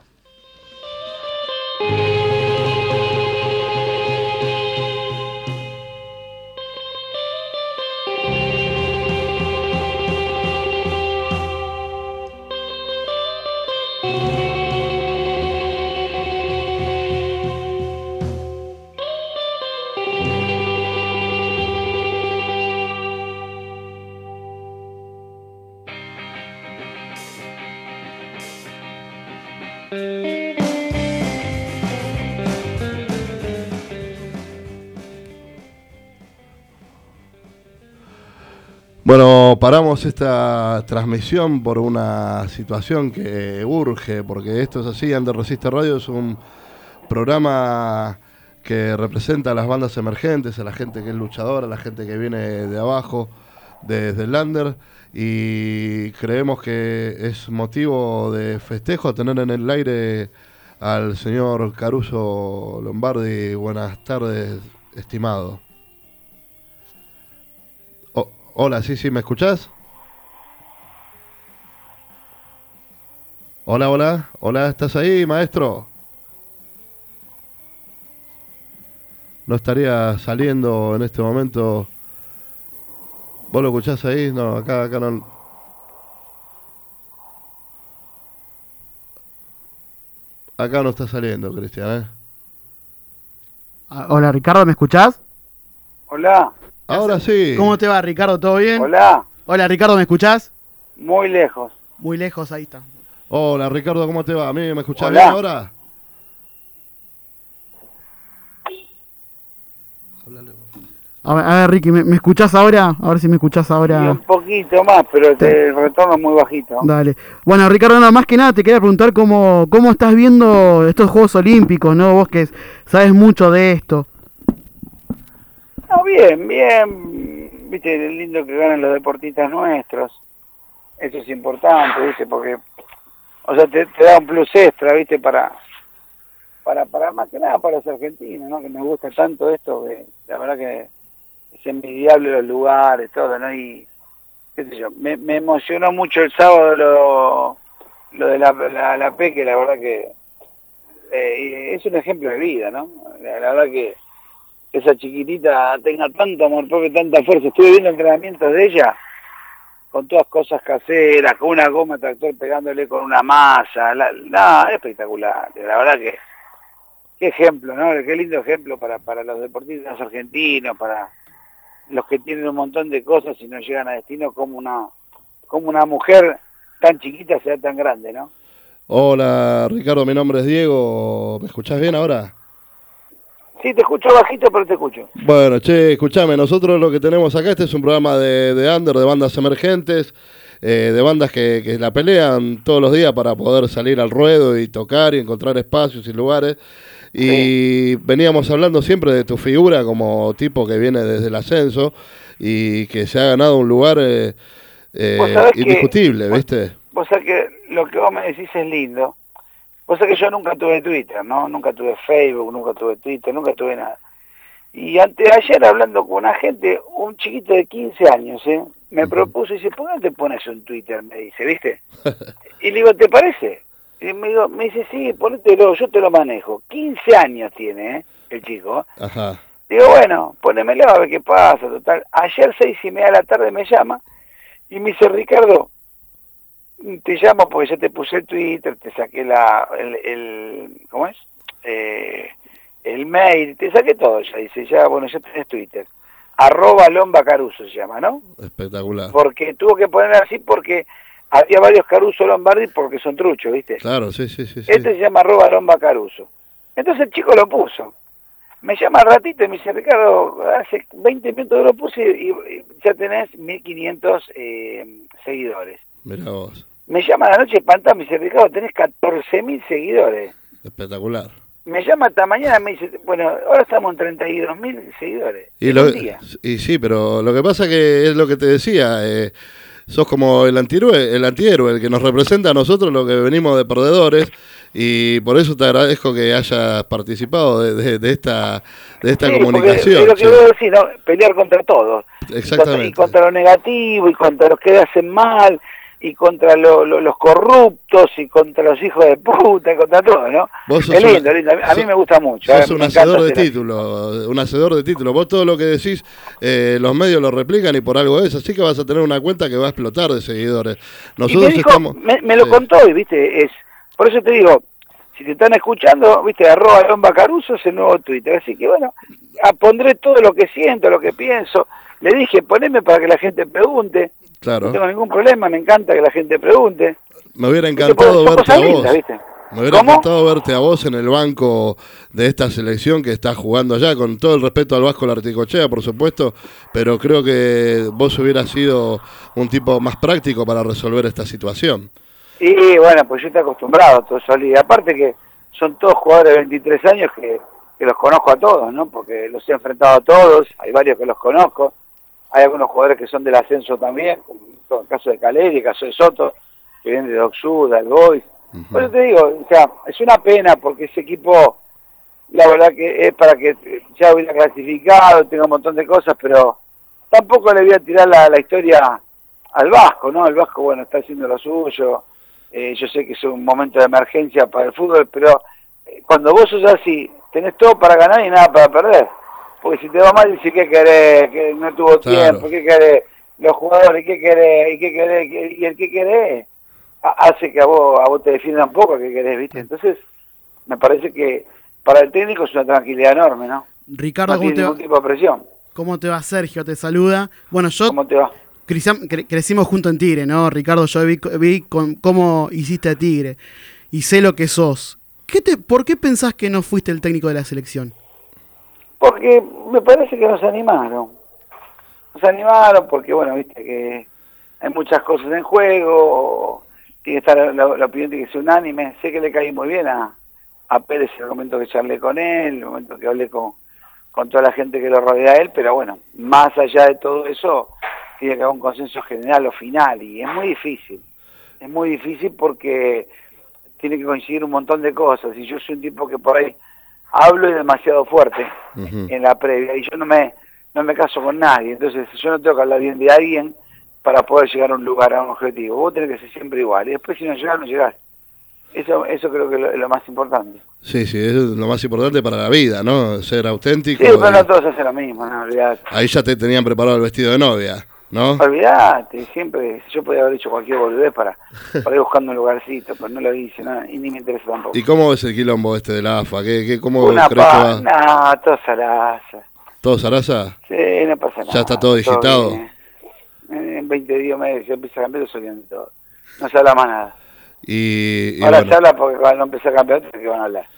Bueno, paramos esta transmisión por una situación que urge, porque esto es así. Under Resiste Radio es un programa que representa a las bandas emergentes, a la gente que es luchadora, a la gente que viene de abajo, desde el under, y creemos que es motivo de festejo tener en el aire al señor Caruso Lombardi. Buenas tardes, estimado. Hola, sí, ¿me escuchás? Hola, hola, hola, ¿estás ahí, maestro? ¿No estaría saliendo en este momento? ¿Vos lo escuchás ahí? No, acá no. Acá no está saliendo, Cristian, ¿eh? Hola, Ricardo, ¿me escuchás? Hola, Ahora sí. ¿Cómo te va, Ricardo? ¿Todo bien? hola, Hola, Ricardo, ¿me escuchás? muy lejos. Muy lejos, ahí está. Hola, Ricardo, ¿cómo te va? ¿A mí me escuchás Hola. bien ahora? A ver, Ricky, ¿me escuchás ahora? A ver si me escuchás Y ahora. un poquito más, pero el retorno es muy bajito. Dale. Bueno, Ricardo, nada más que nada te quería preguntar cómo estás viendo estos Juegos Olímpicos, ¿no? Vos que sabes mucho de esto. No, bien, bien. Viste, es lindo que ganen los deportistas nuestros. Eso es importante, viste, porque, o sea, te da un plus extra, viste, para más que nada para los argentinos, ¿no? Que nos gusta tanto esto, que la verdad que es envidiable los lugares, todo, ¿no? Y, qué sé yo, me emocionó mucho el sábado lo de la Peque, la verdad que es un ejemplo de vida, ¿no? La verdad que esa chiquitita tenga tanto amor propio, tanta fuerza. Estuve viendo entrenamientos de ella con todas cosas caseras, con una goma tractor pegándole con una masa. Es espectacular. La verdad que qué ejemplo, ¿no? Qué lindo ejemplo para los deportistas argentinos, para los que tienen un montón de cosas y no llegan a destino, como una mujer tan chiquita sea tan grande, ¿no? Hola, Ricardo, mi nombre es Diego. ¿Me escuchás bien ahora? Sí, te escucho bajito, pero te escucho. Bueno, che, escuchame, nosotros lo que tenemos acá, este es un programa de under, de bandas emergentes, de bandas que la pelean todos los días para poder salir al ruedo y tocar y encontrar espacios y lugares. Y veníamos hablando siempre de tu figura como tipo que viene desde el ascenso y que se ha ganado un lugar indiscutible, ¿viste? Vos sabés que lo que vos me decís es lindo. Vos sabés que yo nunca tuve Twitter, ¿no? Nunca tuve Facebook, nunca tuve Twitter, nunca tuve nada. Y ayer hablando con una gente, un chiquito de 15 años, me propuso y dice, ¿por qué no te pones un Twitter? Me dice, ¿viste? Y le digo, ¿te parece? Y me dice, sí, ponételo, yo te lo manejo. 15 años tiene, el chico. Ajá. Digo, bueno, ponémelo a ver qué pasa, total. Ayer 6:30 de la tarde me llama y me dice, Ricardo, te llamo porque ya te puse el Twitter, te saqué ¿cómo es? El mail, te saqué todo ya, dice, ya, bueno, ya tenés Twitter. @Lomba Caruso se llama, ¿no? Espectacular. Porque tuvo que poner así porque había varios Caruso Lombardi porque son truchos, ¿viste? Claro, sí. Este se llama @Lomba Caruso. Entonces el chico lo puso. Me llama al ratito y me dice, Ricardo, hace 20 minutos lo puse y ya tenés 1500 seguidores. Mirá vos. Me llama a la noche espantado, me dice, Ricardo, tenés 14.000 seguidores. Espectacular. Me llama esta mañana y me dice, bueno, ahora estamos en 32.000 seguidores. Y sí, pero lo que pasa que es lo que te decía, sos como el antihéroe, el que nos representa a nosotros, lo que venimos de perdedores, y por eso te agradezco que hayas participado de esta comunicación. Es lo que vos decís, ¿no? Pelear contra todos. Exactamente. Y contra lo negativo, y contra los que hacen mal, y contra los corruptos, y contra los hijos de puta, y contra todo, ¿no? Vos sos es lindo, lindo. A mí me gusta mucho. Sos un hacedor de título, Vos todo lo que decís, los medios lo replican y por algo es. Así que vas a tener una cuenta que va a explotar de seguidores. Nosotros estamos... Me lo contó y, viste, por eso te digo, si te están escuchando, viste, @Lomba Caruso es el nuevo Twitter. Así que bueno, pondré todo lo que siento, lo que pienso. Le dije, poneme para que la gente pregunte. Claro. No tengo ningún problema, me encanta que la gente pregunte. Me hubiera encantado verte a vos. Lindas, ¿viste? Me hubiera encantado verte a vos en el banco de esta selección que está jugando allá, con todo el respeto al Vasco Larticochea, por supuesto, pero creo que vos hubieras sido un tipo más práctico para resolver esta situación. Y bueno, pues yo estoy acostumbrado a todo eso. Y aparte que son todos jugadores de 23 años que los conozco a todos, ¿no? Porque los he enfrentado a todos, hay varios que los conozco. Hay algunos jugadores que son del ascenso también, como el caso de Caleri, el caso de Soto, que viene de Doxud, del Boys. Por eso te digo, o sea, es una pena porque ese equipo, la verdad que es para que ya hubiera clasificado, tenga un montón de cosas, pero tampoco le voy a tirar la historia al Vasco, ¿no? El Vasco, bueno, está haciendo lo suyo, Yo sé que es un momento de emergencia para el fútbol, pero cuando vos sos así, tenés todo para ganar y nada para perder. Porque si te va mal, dice, ¿qué querés? Que no tuvo tiempo, ¿qué querés? Los jugadores, ¿qué querés? ¿Y qué querés? Y el ¿qué querés? Hace que a vos te defiendan un poco, ¿qué querés? ¿Viste? Entonces, me parece que para el técnico es una tranquilidad enorme, ¿no? Ricardo, no ¿cómo tiene te va? ningún tipo de presión. ¿Cómo te va? Sergio te saluda. Bueno, yo ¿Cómo te va? crecimos junto en Tigre, ¿no? Ricardo, yo vi cómo hiciste a Tigre y sé lo que sos. ¿Por qué pensás que no fuiste el técnico de la selección? Porque me parece que nos animaron. Nos animaron porque, bueno, viste que hay muchas cosas en juego, tiene que estar la opinión tiene que ser unánime. Sé que le caí muy bien a Pérez en el momento que charlé con él, en el momento que hablé con toda la gente que lo rodea a él, pero bueno, más allá de todo eso, tiene que haber un consenso general o final, y es muy difícil porque tiene que coincidir un montón de cosas, y yo soy un tipo que por ahí hablo y demasiado fuerte en la previa, y yo no me caso con nadie, entonces yo no tengo que hablar bien de alguien para poder llegar a un lugar, a un objetivo. Vos tenés que ser siempre igual, y después si no llegás, no llegás. Eso creo que es lo más importante. Sí, es lo más importante para la vida, ¿no? Ser auténtico. Sí, pero no todos hacen lo mismo, no, olvidate. Ahí ya te tenían preparado el vestido de novia, ¿no? Olvidate, siempre, yo podía haber hecho cualquier boludez para ir buscando un lugarcito, pero no lo hice, ¿no? Y ni me interesa tampoco. ¿Y cómo ves el quilombo de la AFA? ¿Cómo Una crees que va? No, todo Sarasa. ¿Todo Sarasa? Sí, no pasa nada. ¿Ya está todo digitado? En 20 días se empieza a cambiar, se olvidan de todo. No se habla más nada. Y ahora bueno. se habla porque cuando empieza a campeonato que van a hablar.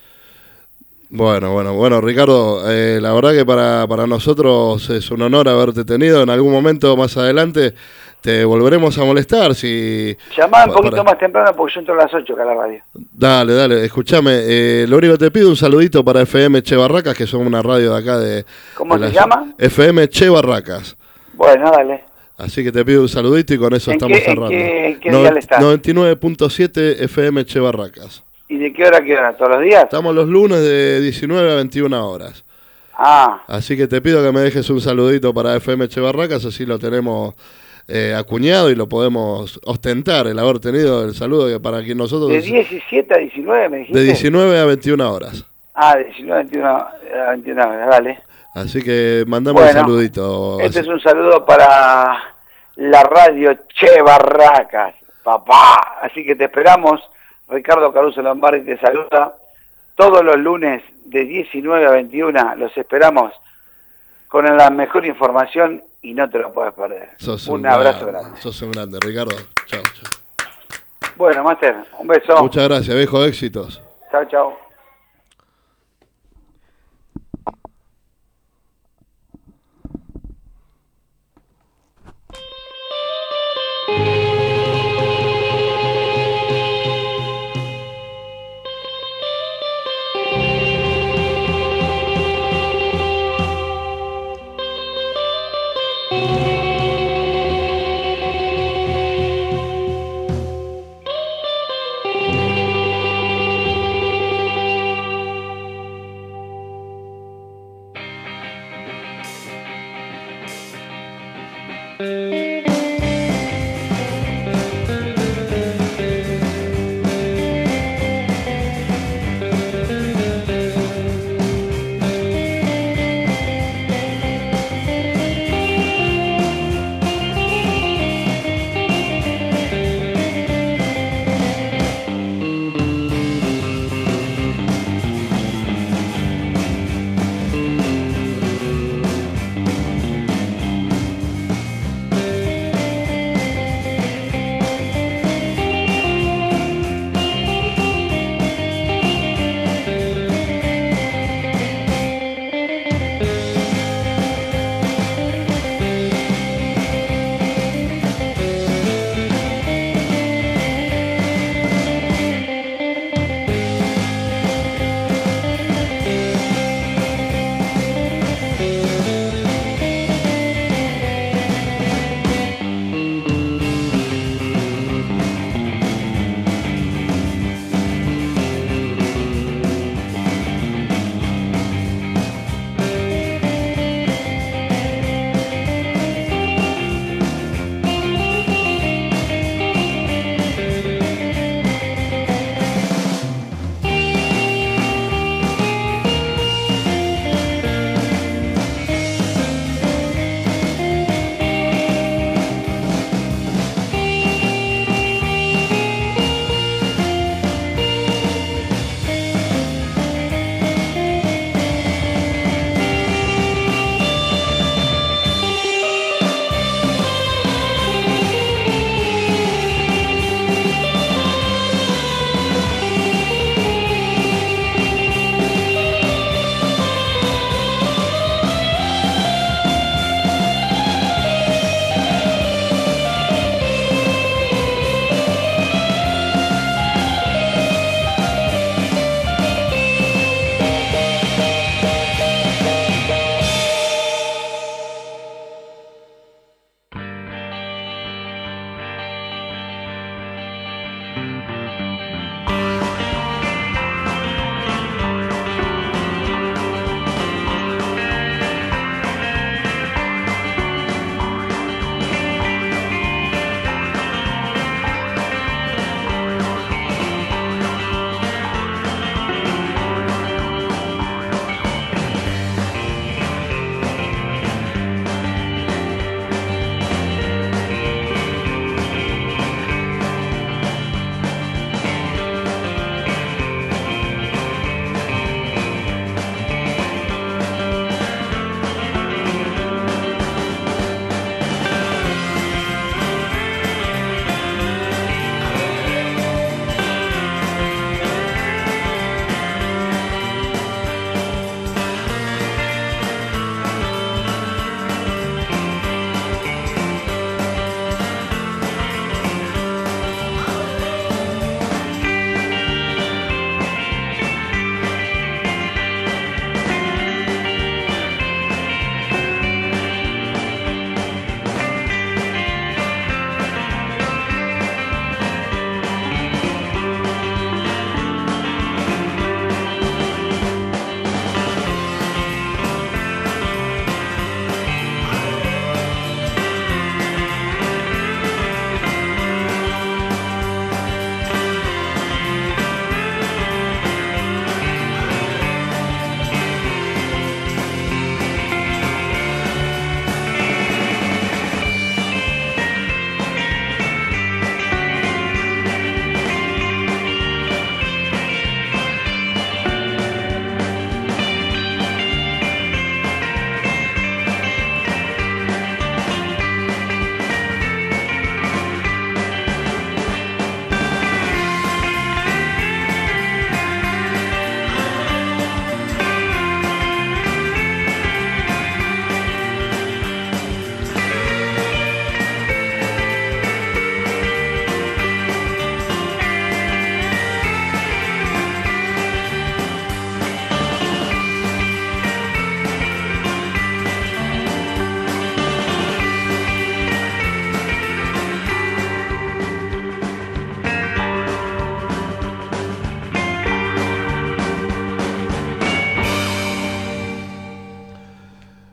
Bueno, Ricardo, la verdad que para nosotros es un honor haberte tenido. En algún momento más adelante te volveremos a molestar. Llamá un poquito más temprano porque yo entro a las 8 acá a la radio. Dale, escúchame. Lo único que te pido un saludito para FM Che Barracas, que son una radio de acá de... ¿Cómo se llama? FM Che Barracas. Bueno, dale. Así que te pido un saludito y con eso estamos cerrando. ¿En qué dial estás? 99.7 FM Che Barracas. ¿Y de qué hora a qué hora? ¿Todos los días? Estamos los lunes de 19 a 21 horas. Así que te pido que me dejes un saludito para FM Che Barracas, así lo tenemos acuñado y lo podemos ostentar, el haber tenido el saludo que para quien nosotros... ¿De 17 a 19 me dijiste? De 19 a 21 horas. De 19 a 21 horas, dale. Así que mandame un saludito. Este es un saludo para la radio Che Barracas, papá. Así que te esperamos. Ricardo Caruso Lombardi te saluda. Todos los lunes de 19 a 21 los esperamos con la mejor información y no te lo puedes perder. Un abrazo grande. Sos un grande, Ricardo. Chao. Bueno, Máster, un beso. Muchas gracias, viejo, éxitos. Chao.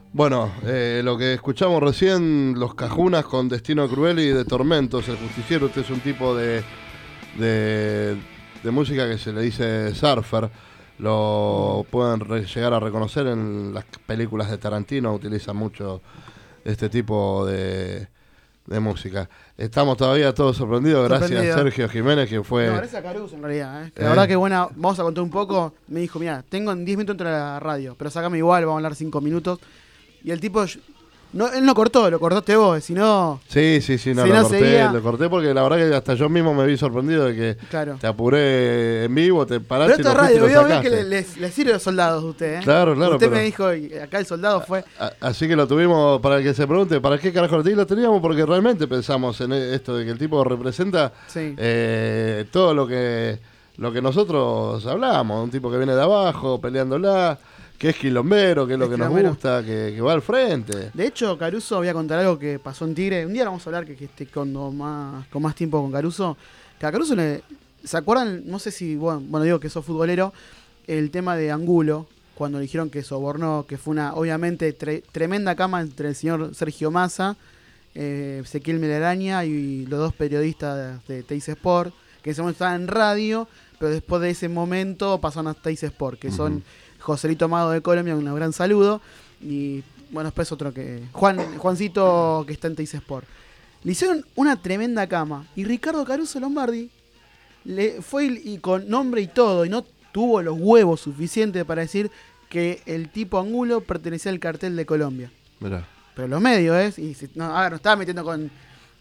Bueno, lo que escuchamos recién, Los Cajunas con Destino Cruel y de Tormentos, El Justiciero. Este es un tipo de música que se le dice surfer. Lo pueden llegar a reconocer en las películas de Tarantino, utilizan mucho este tipo de música. Estamos todavía todos sorprendidos, gracias a Sergio Jiménez, que fue... No, gracias a Caruso en realidad. La verdad que buena, vamos a contar un poco. Me dijo, mira, tengo en 10 minutos entre la radio, pero sácame igual, vamos a hablar 5 minutos. Y el tipo, él no cortó, lo cortaste vos, si no... Sí, no, si lo corté porque la verdad que hasta yo mismo me vi sorprendido de que te apuré en vivo, te paraste. Pero esto es radio, veo que les sirve a los soldados de usted, ¿eh? Claro. Usted me dijo, acá el soldado fue... Así que lo tuvimos, para el que se pregunte, ¿para qué carajo lo teníamos? Porque realmente pensamos en esto de que el tipo representa todo lo que nosotros hablamos, un tipo que viene de abajo, peleándola, que es quilombero, que es lo que nos gusta, que va al frente. De hecho, Caruso, voy a contar algo que pasó en Tigre. Un día vamos a hablar que esté con más tiempo con Caruso. Que a Caruso ¿se acuerdan? No sé si, bueno, digo que sos futbolero, el tema de Angulo, cuando dijeron que sobornó, que fue una, obviamente, tremenda cama entre el señor Sergio Massa, Ezequiel Melaraña y los dos periodistas de Teis Sport, que en ese momento estaban en radio, pero después de ese momento pasaron a Teis Sport, que son Joselito Amado de Colombia, un gran saludo, y bueno, después otro que... Juancito, que está en Teis Sport. Le hicieron una tremenda cama, y Ricardo Caruso Lombardi le fue y con nombre y todo, y no tuvo los huevos suficientes para decir que el tipo Angulo pertenecía al cartel de Colombia. Mirá. Pero los medios, y no estaba metiendo con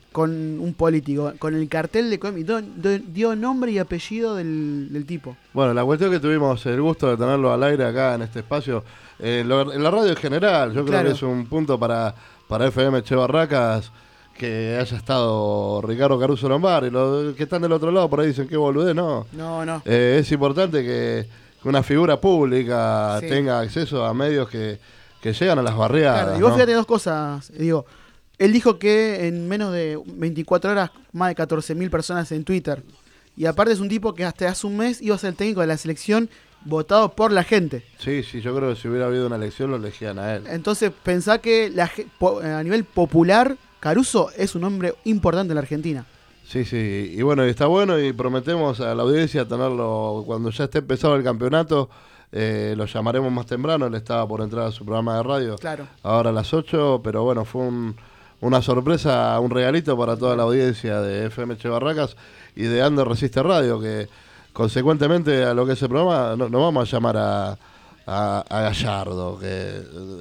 un político, con el cartel de Colombia, dio nombre y apellido del tipo. Bueno, la cuestión es que tuvimos el gusto de tenerlo al aire acá en este espacio, en la radio en general. Yo creo que es un punto para FM Che Barracas que haya estado Ricardo Caruso Lombardi. Los que están del otro lado por ahí dicen que boludez, no. No. Es importante que una figura pública tenga acceso a medios que llegan a las barriadas. Claro, y vos fíjate dos cosas, digo. Él dijo que en menos de 24 horas más de 14.000 personas en Twitter. Y aparte es un tipo que hasta hace un mes iba a ser el técnico de la selección votado por la gente. Sí, yo creo que si hubiera habido una elección lo elegían a él. Entonces pensá que a nivel popular Caruso es un hombre importante en la Argentina. Sí, y bueno, está bueno y prometemos a la audiencia tenerlo cuando ya esté empezado el campeonato. Lo llamaremos más temprano, él estaba por entrar a su programa de radio. Claro. Ahora a las 8, pero bueno, fue una sorpresa, un regalito para toda la audiencia de FM Che Barracas y de Ander Resiste Radio, que consecuentemente a lo que es el programa no vamos a llamar a Gallardo, que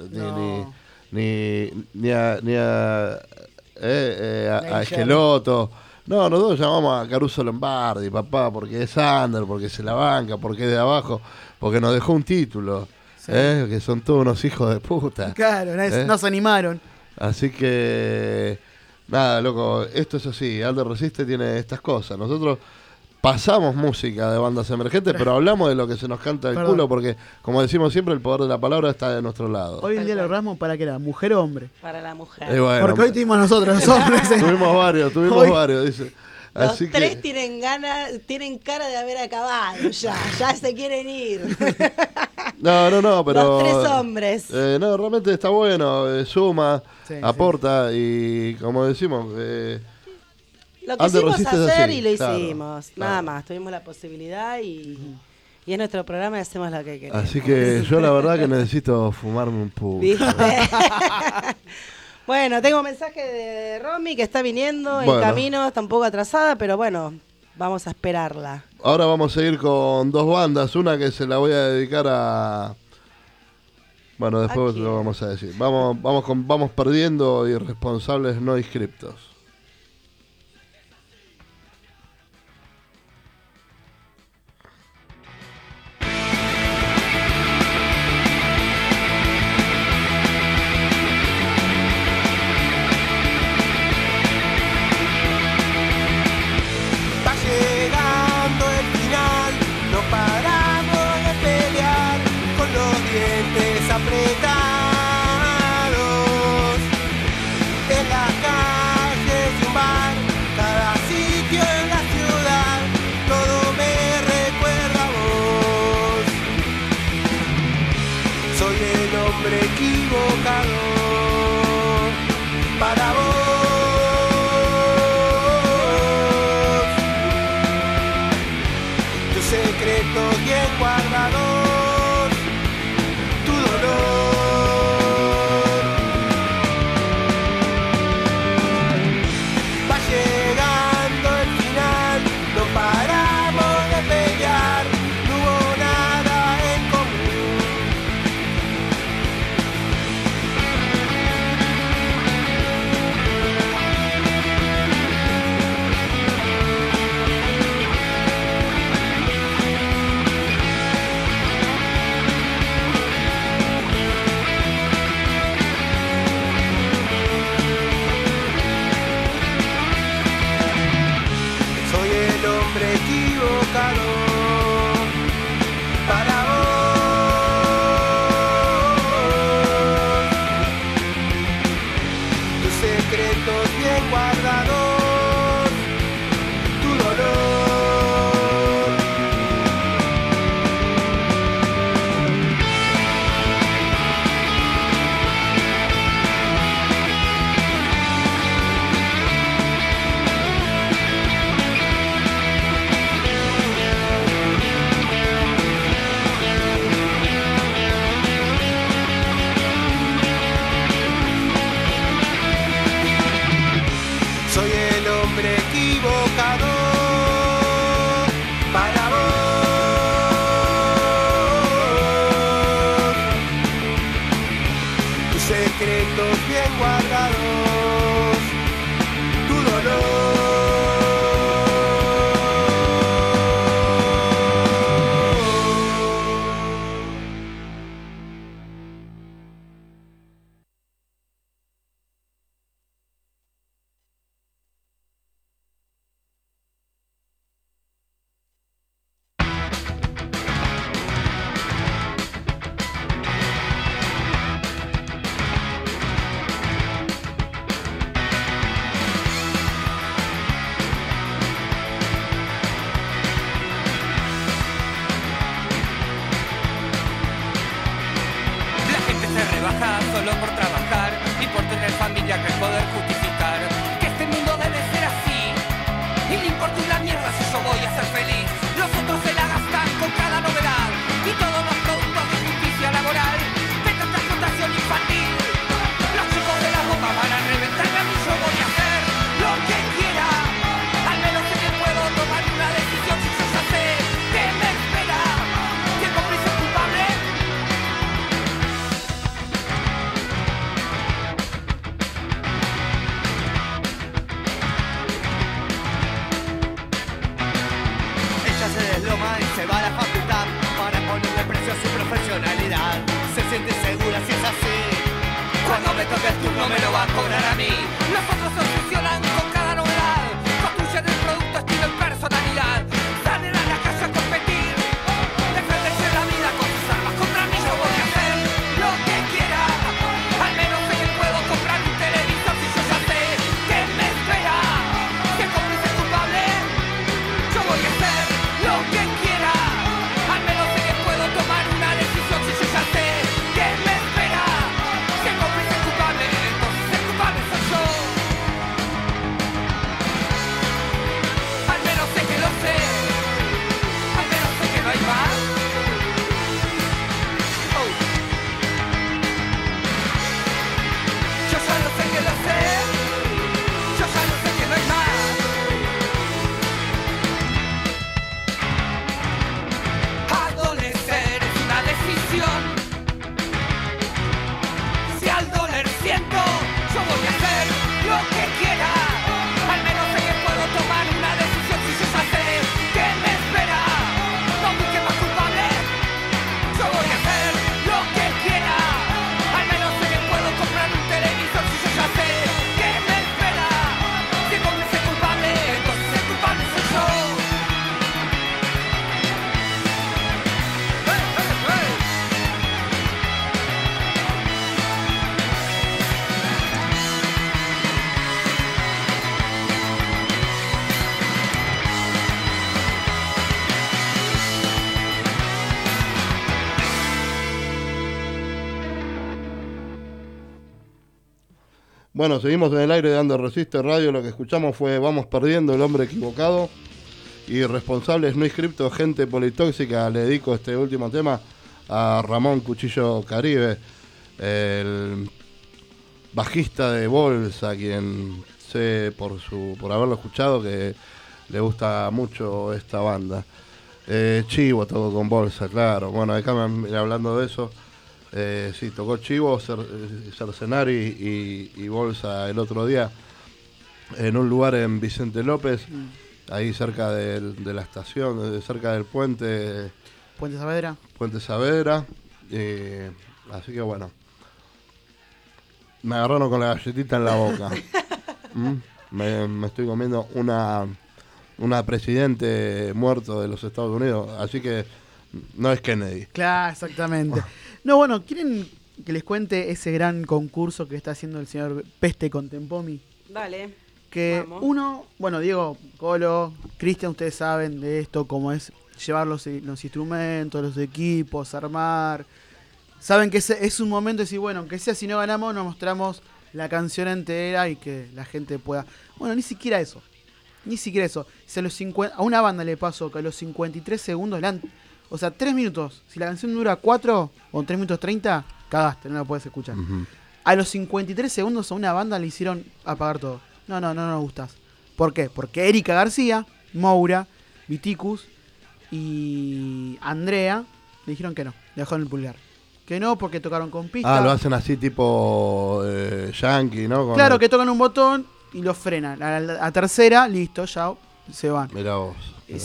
ni a Esqueloto. No, nosotros llamamos a Caruso Lombardi, papá, porque es Ander, porque se la banca, porque es de abajo, porque nos dejó un título, que son todos unos hijos de puta. Claro, no se animaron. Así que, nada, loco, esto es así, Ander Resiste tiene estas cosas. Nosotros pasamos música de bandas emergentes, pero hablamos de lo que se nos canta el culo, porque, como decimos siempre, el poder de la palabra está de nuestro lado. Hoy en día lo Rasmus, ¿para qué era? ¿Mujer o hombre? Para la mujer. Bueno, porque hoy tuvimos nosotros los hombres. Tuvimos varios, dice. Los Así tres que... tienen cara de haber acabado ya se quieren ir. No, pero... Los tres hombres. No, realmente está bueno, suma, aporta y como decimos... lo quisimos hacer así, y lo hicimos, nada más, tuvimos la posibilidad y es nuestro programa y hacemos lo que queremos. Así que yo la verdad que necesito fumarme un puto. Bueno, tengo un mensaje de Romy que está viniendo en camino, está un poco atrasada, pero bueno, vamos a esperarla. Ahora vamos a ir con dos bandas, una que se la voy a dedicar a... Bueno, después lo vamos a decir. Vamos perdiendo irresponsables no inscriptos. Apretados en la calle hombre equivocado para vos. Tus secretos bien guardados, tu dolor. Soy el hombre equivocado para vos. Tus secretos bien guardados, tu dolor. La gente se rebaja solo por trabajar y por tener familia que poder justificar que este mundo debe ser así y le importa una mierda si yo voy a ser feliz. Los otros se la gastan con cada novedad y todos los productos de justicia laboral de tanta explotación infantil. Los chicos de la bomba van a reventarme, a mí yo voy a hacer lo que quiera. Al menos sé que puedo tomar una decisión si yo ya sé que me espera. ¿Quién cómplice es culpable? Ella se desloma y se va a la facultad para ponerle precio a su profesionalidad. Se siente segura si es así. Cuando me toque el turno me lo va a cobrar a mí. Los otros se obsesionan con cada novedad. Construyen el producto, estilo y personalidad. Salen a la calle a competir. Defenderse la vida con sus armas contra mí. Yo voy a hacer lo que quiera. Al menos sé que puedo comprar un televisor si yo ya sé que me espera. Si el cómplice es culpable, yo voy a hacer lo que quiera. Al menos sé que puedo tomar una decisión si yo ya sé que me espera. Si el cómplice es culpable, entonces el culpable soy yo. Al menos sé que lo sé. Al menos sé que no hay más. Oh. Yo ya lo sé que lo sé. Yo ya lo sé que no hay más. Adolecer es una decisión. Si al doler siento, yo voy a hacer lo que quiera. Al menos sé que puedo tomar una decisión si yo ya sé que me espera. No busque más culpable. Yo voy a hacer lo que quiera. Al menos sé que puedo comprar un televisor si yo ya sé que me espera. Si el cómplice es culpable, entonces el culpable soy yo. Bueno, seguimos en el aire dando Resiste Radio. Lo que escuchamos fue Vamos Perdiendo, el hombre equivocado. Y Responsables no inscriptos, gente politóxica. Le dedico este último tema a Ramón Cuchillo Caribe, el bajista de Bolsa, quien sé por haberlo escuchado que le gusta mucho esta banda. Chivo tocó con Bolsa, claro. Bueno, acá hablando de eso, sí, tocó Chivo, Cercenari y Bolsa el otro día en un lugar en Vicente López, ahí cerca de la estación, cerca del puente. Puente Saavedra. Puente Saavedra. Así que bueno. Me agarraron con la galletita en la boca. Me estoy comiendo una una presidente muerto de los Estados Unidos, así que no es Kennedy. Claro, exactamente. No, bueno, ¿quieren que les cuente ese gran concurso que está haciendo el señor Peste con Tempomi? Dale. Que Vamos. uno, bueno, Diego, Colo, Cristian, ustedes saben de esto, cómo es llevar los instrumentos, los equipos, armar. Saben que es un momento de decir, bueno, aunque sea si no ganamos, nos mostramos la canción entera y que la gente pueda... Bueno, ni siquiera eso. Si a una banda le pasó que a los 53 segundos, o sea, 3 minutos, si la canción dura 4 o 3 minutos 30, cagaste, no la puedes escuchar. Uh-huh. A los 53 segundos a una banda le hicieron apagar todo. No nos gustas. ¿Por qué? Porque Erika García, Moura, Viticus y Andrea le dijeron que no, le dejaron el pulgar. Que no, porque tocaron con pista. Ah, lo hacen así tipo yankee, ¿no? Claro, que tocan un botón y lo frenan. A tercera, listo, ya se van. Mirá vos.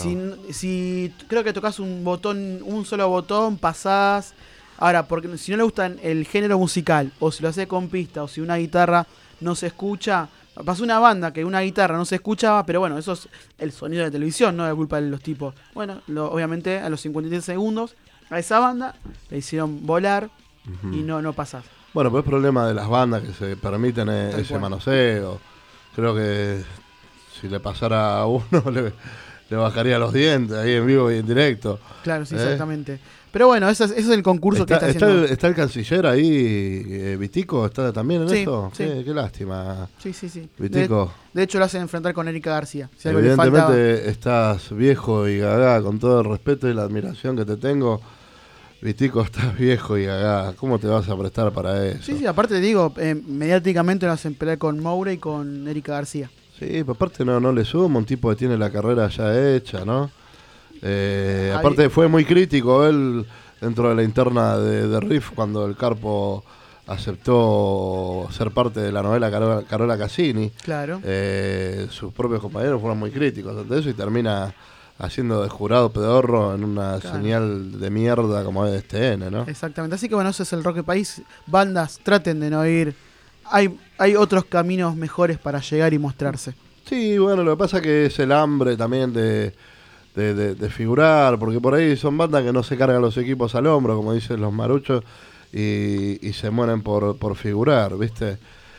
Si creo que tocas un solo botón, pasás. Ahora, porque si no le gustan el género musical, o si lo haces con pista, o si una guitarra no se escucha. Pasó una banda que una guitarra no se escuchaba, pero bueno, eso es el sonido de televisión, no es la culpa de los tipos. Bueno, obviamente a los 53 segundos a esa banda le hicieron volar y no pasás. Bueno, pero es problema de las bandas que se permiten ese manoseo. Creo que si le pasara a uno le bajaría los dientes ahí en vivo y en directo. Claro, sí, exactamente. Pero bueno, ese es el concurso que está haciendo. ¿Está el canciller ahí, Vitico? ¿Está también en eso? Sí. Qué lástima. Sí. Vitico. De hecho, lo hacen enfrentar con Erika García. Si evidentemente estás viejo y gagá, con todo el respeto y la admiración que te tengo. Vitico, estás viejo y gagá. ¿Cómo te vas a prestar para eso? Sí, aparte digo, mediáticamente lo hacen pelear con Moura y con Erika García. Sí, pero aparte no le suma, un tipo que tiene la carrera ya hecha, ¿no? Aparte fue muy crítico él dentro de la interna de Riff cuando el Carpo aceptó ser parte de la novela Carola Cassini. Claro. Sus propios compañeros fueron muy críticos ante eso y termina haciendo de jurado pedorro en una señal de mierda como es TN, ¿no? Exactamente, así que bueno, ese es el Rock País. Bandas, traten de no ir. Hay otros caminos mejores para llegar y mostrarse. Sí, bueno, lo que pasa que es el hambre también de figurar, porque por ahí son bandas que no se cargan los equipos al hombro, como dicen los maruchos, y se mueren por figurar, ¿viste?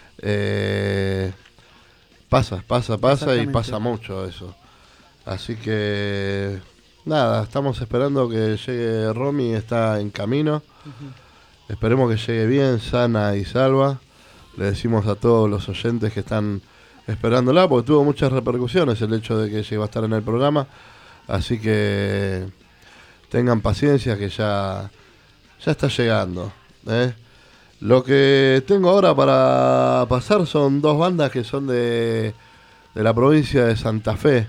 Pasa y pasa mucho eso. Así que nada, estamos esperando que llegue Romy, está en camino. Uh-huh. Esperemos que llegue bien, sana y salva. Le decimos a todos los oyentes que están esperándola, porque tuvo muchas repercusiones el hecho de que ella iba a estar en el programa. Así que tengan paciencia que ya está llegando. Lo que tengo ahora para pasar son dos bandas que son de la provincia de Santa Fe.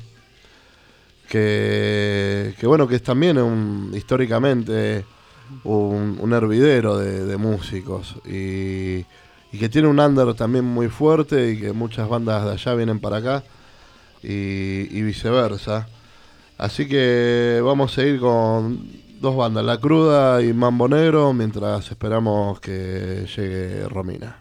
Que bueno, que es también históricamente un hervidero de músicos y que tiene un under también muy fuerte y que muchas bandas de allá vienen para acá y viceversa. Así que vamos a ir con dos bandas, La Cruda y Mambo Negro, mientras esperamos que llegue Romina.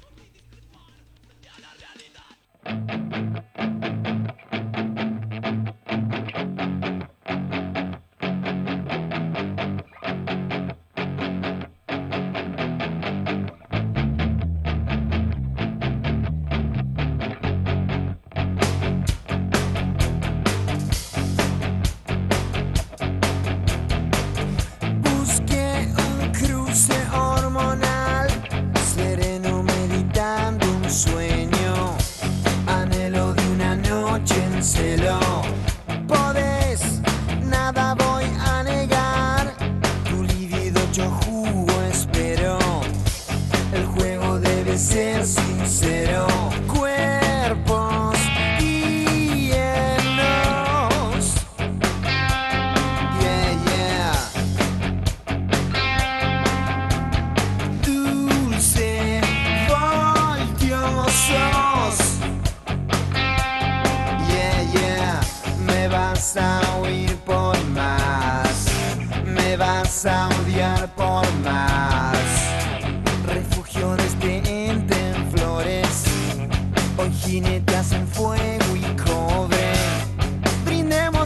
Jinetas en fuego y cobre, brindemos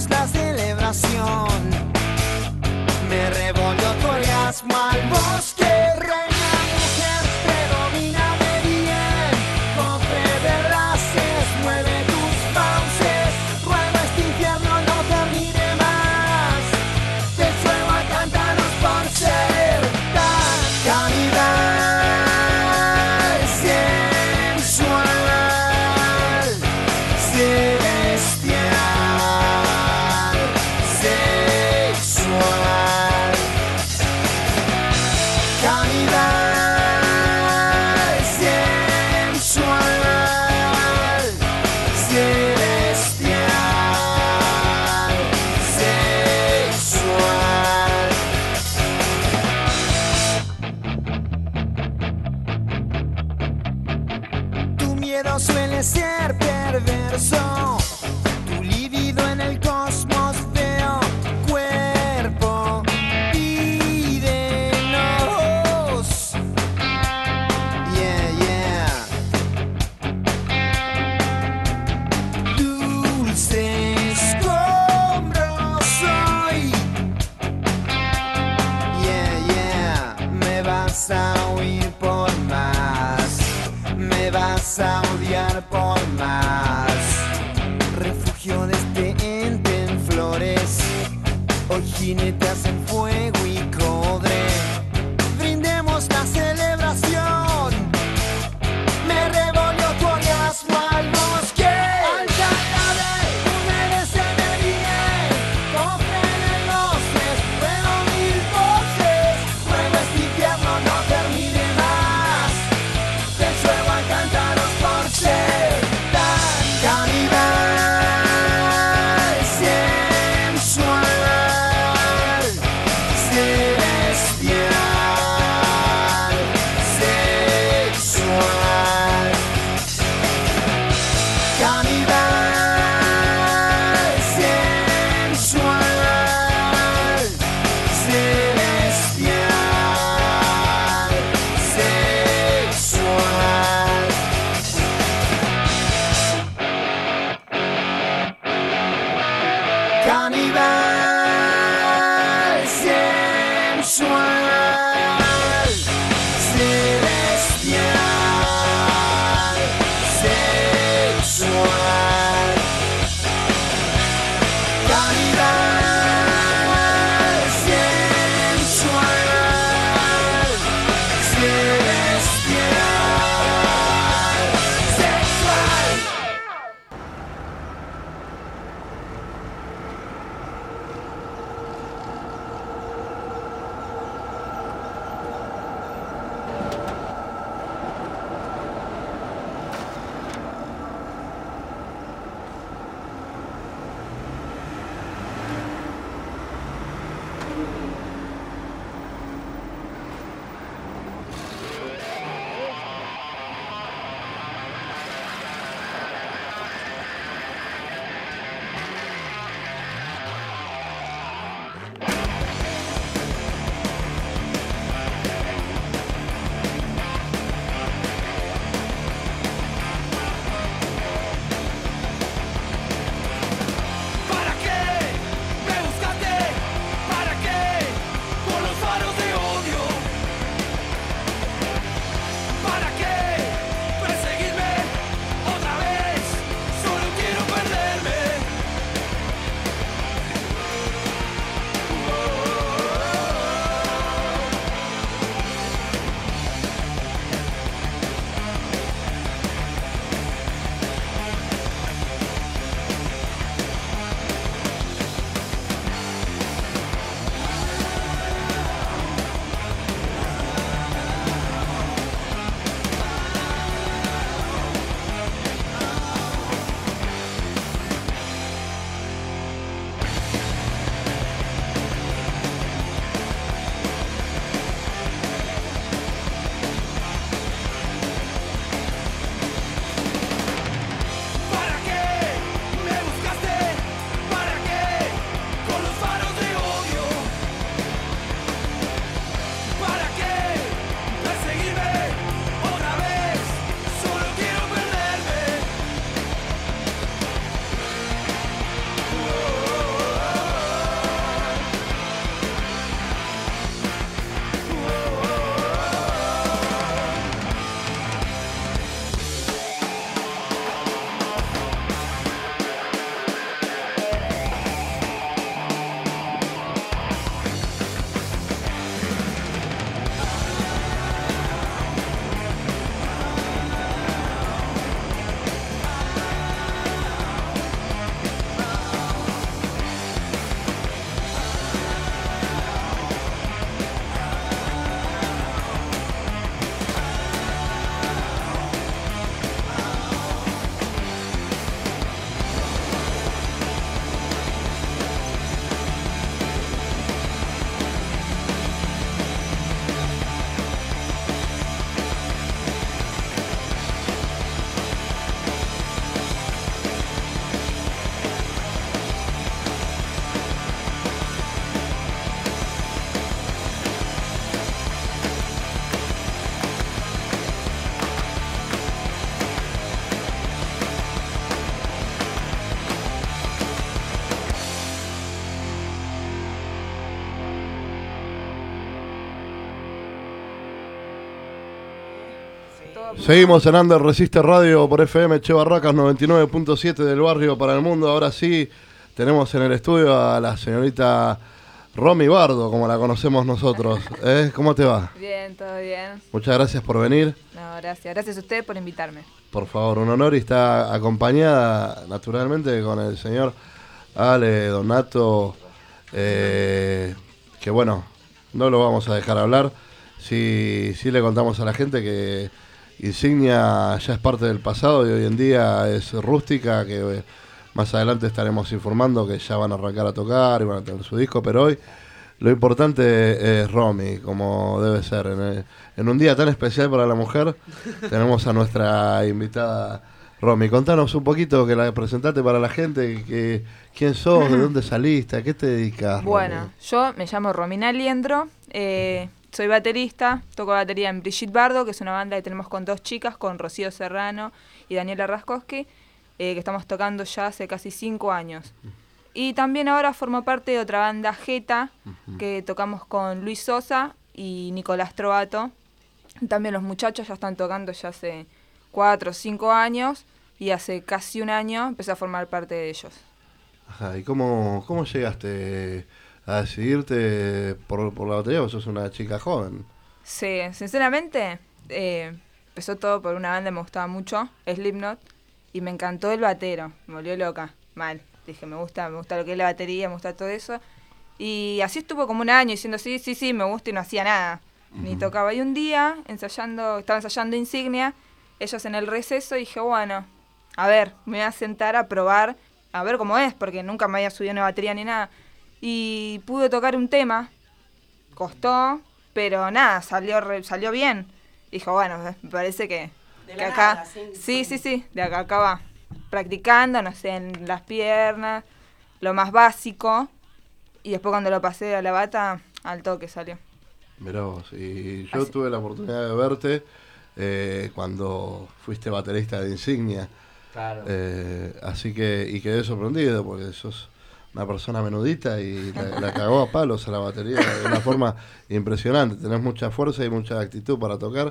celebración. Me revolvió tu orgasmo al bosque. Reina mujer, predomíname bien. Cofre de races, mueve tus fauces. Ruego este infierno no termine más. Te suelo a cantarnos por ser tan caníbal, sensual, celestial, sexual. Caníbal, sensual, celestial, sexual. Tu miedo suele ser perverso, tu libido en el cosmos veo cuerpo. Pídenos, yeah, yeah. Dulce escombro soy, yeah, yeah. Me vas a oír por más, me vas a odiar por más. Refugio de este ente en flores, hoy jineteas en fuego y cobre. Brindemos la celebración. Me revolvió tu orgasmo al bosque. Alta nave, humedeceme bien. Cofre de voces, ruego mil voces. Ruego este infierno no termine más. Te suelo a cantaros por ser tan caníbal, sensual, Seguimos cenando Resiste Radio por FM Che Barracas 99.7 del barrio para el mundo. Ahora sí, tenemos en el estudio a la señorita Romy Bardo, como la conocemos nosotros. ¿Cómo te va? Bien, todo bien. Muchas gracias por venir. No, gracias. Gracias a ustedes por invitarme. Por favor, un honor, y está acompañada naturalmente con el señor Ale Donato, que bueno, no lo vamos a dejar hablar. Sí le contamos a la gente que Insignia ya es parte del pasado y hoy en día es rústica, que más adelante estaremos informando que ya van a arrancar a tocar y van a tener su disco, pero hoy lo importante es Romy, como debe ser. En un día tan especial para la mujer, tenemos a nuestra invitada Romy. Contanos un poquito, que la presentaste para la gente, quién sos, de dónde saliste, a qué te dedicas. Bueno, Romy? yo me llamo Romina Liendro, soy baterista, toco batería en Brigitte Bardo, que es una banda que tenemos con 2 chicas, con Rocío Serrano y Daniela Raskowski, que estamos tocando ya hace casi 5 años. Y también ahora formo parte de otra banda, Jeta, que tocamos con Luis Sosa y Nicolás Trovato. También los muchachos ya están tocando ya hace 4 o 5 años y hace casi un año empecé a formar parte de ellos. Ajá, ¿y cómo llegaste a decidirte por la batería? Vos sos una chica joven. Sí, sinceramente, empezó todo por una banda que me gustaba mucho, Slipknot, y me encantó el batero, me volvió loca, mal. Dije, me gusta lo que es la batería, me gusta todo eso. Y así estuvo como un año diciendo, sí, me gusta, y no hacía nada. Ni tocaba. Y un día, estaba ensayando Insignia, ellos en el receso, y dije, bueno, a ver, me voy a sentar a probar, a ver cómo es, porque nunca me había subido una batería ni nada. Y pude tocar un tema, costó, pero nada, salió bien. Dijo, bueno, me parece que acá, nada, sí, de acá va. Practicando, no sé, en las piernas, lo más básico, y después cuando lo pasé a la bata, al toque salió. Mirá vos, y yo Así. tuve la oportunidad de verte cuando fuiste baterista de Insignia. Claro. Así que, y quedé sorprendido porque sos una persona menudita y la cagó a palos a la batería de una forma impresionante. Tenés mucha fuerza y mucha actitud para tocar,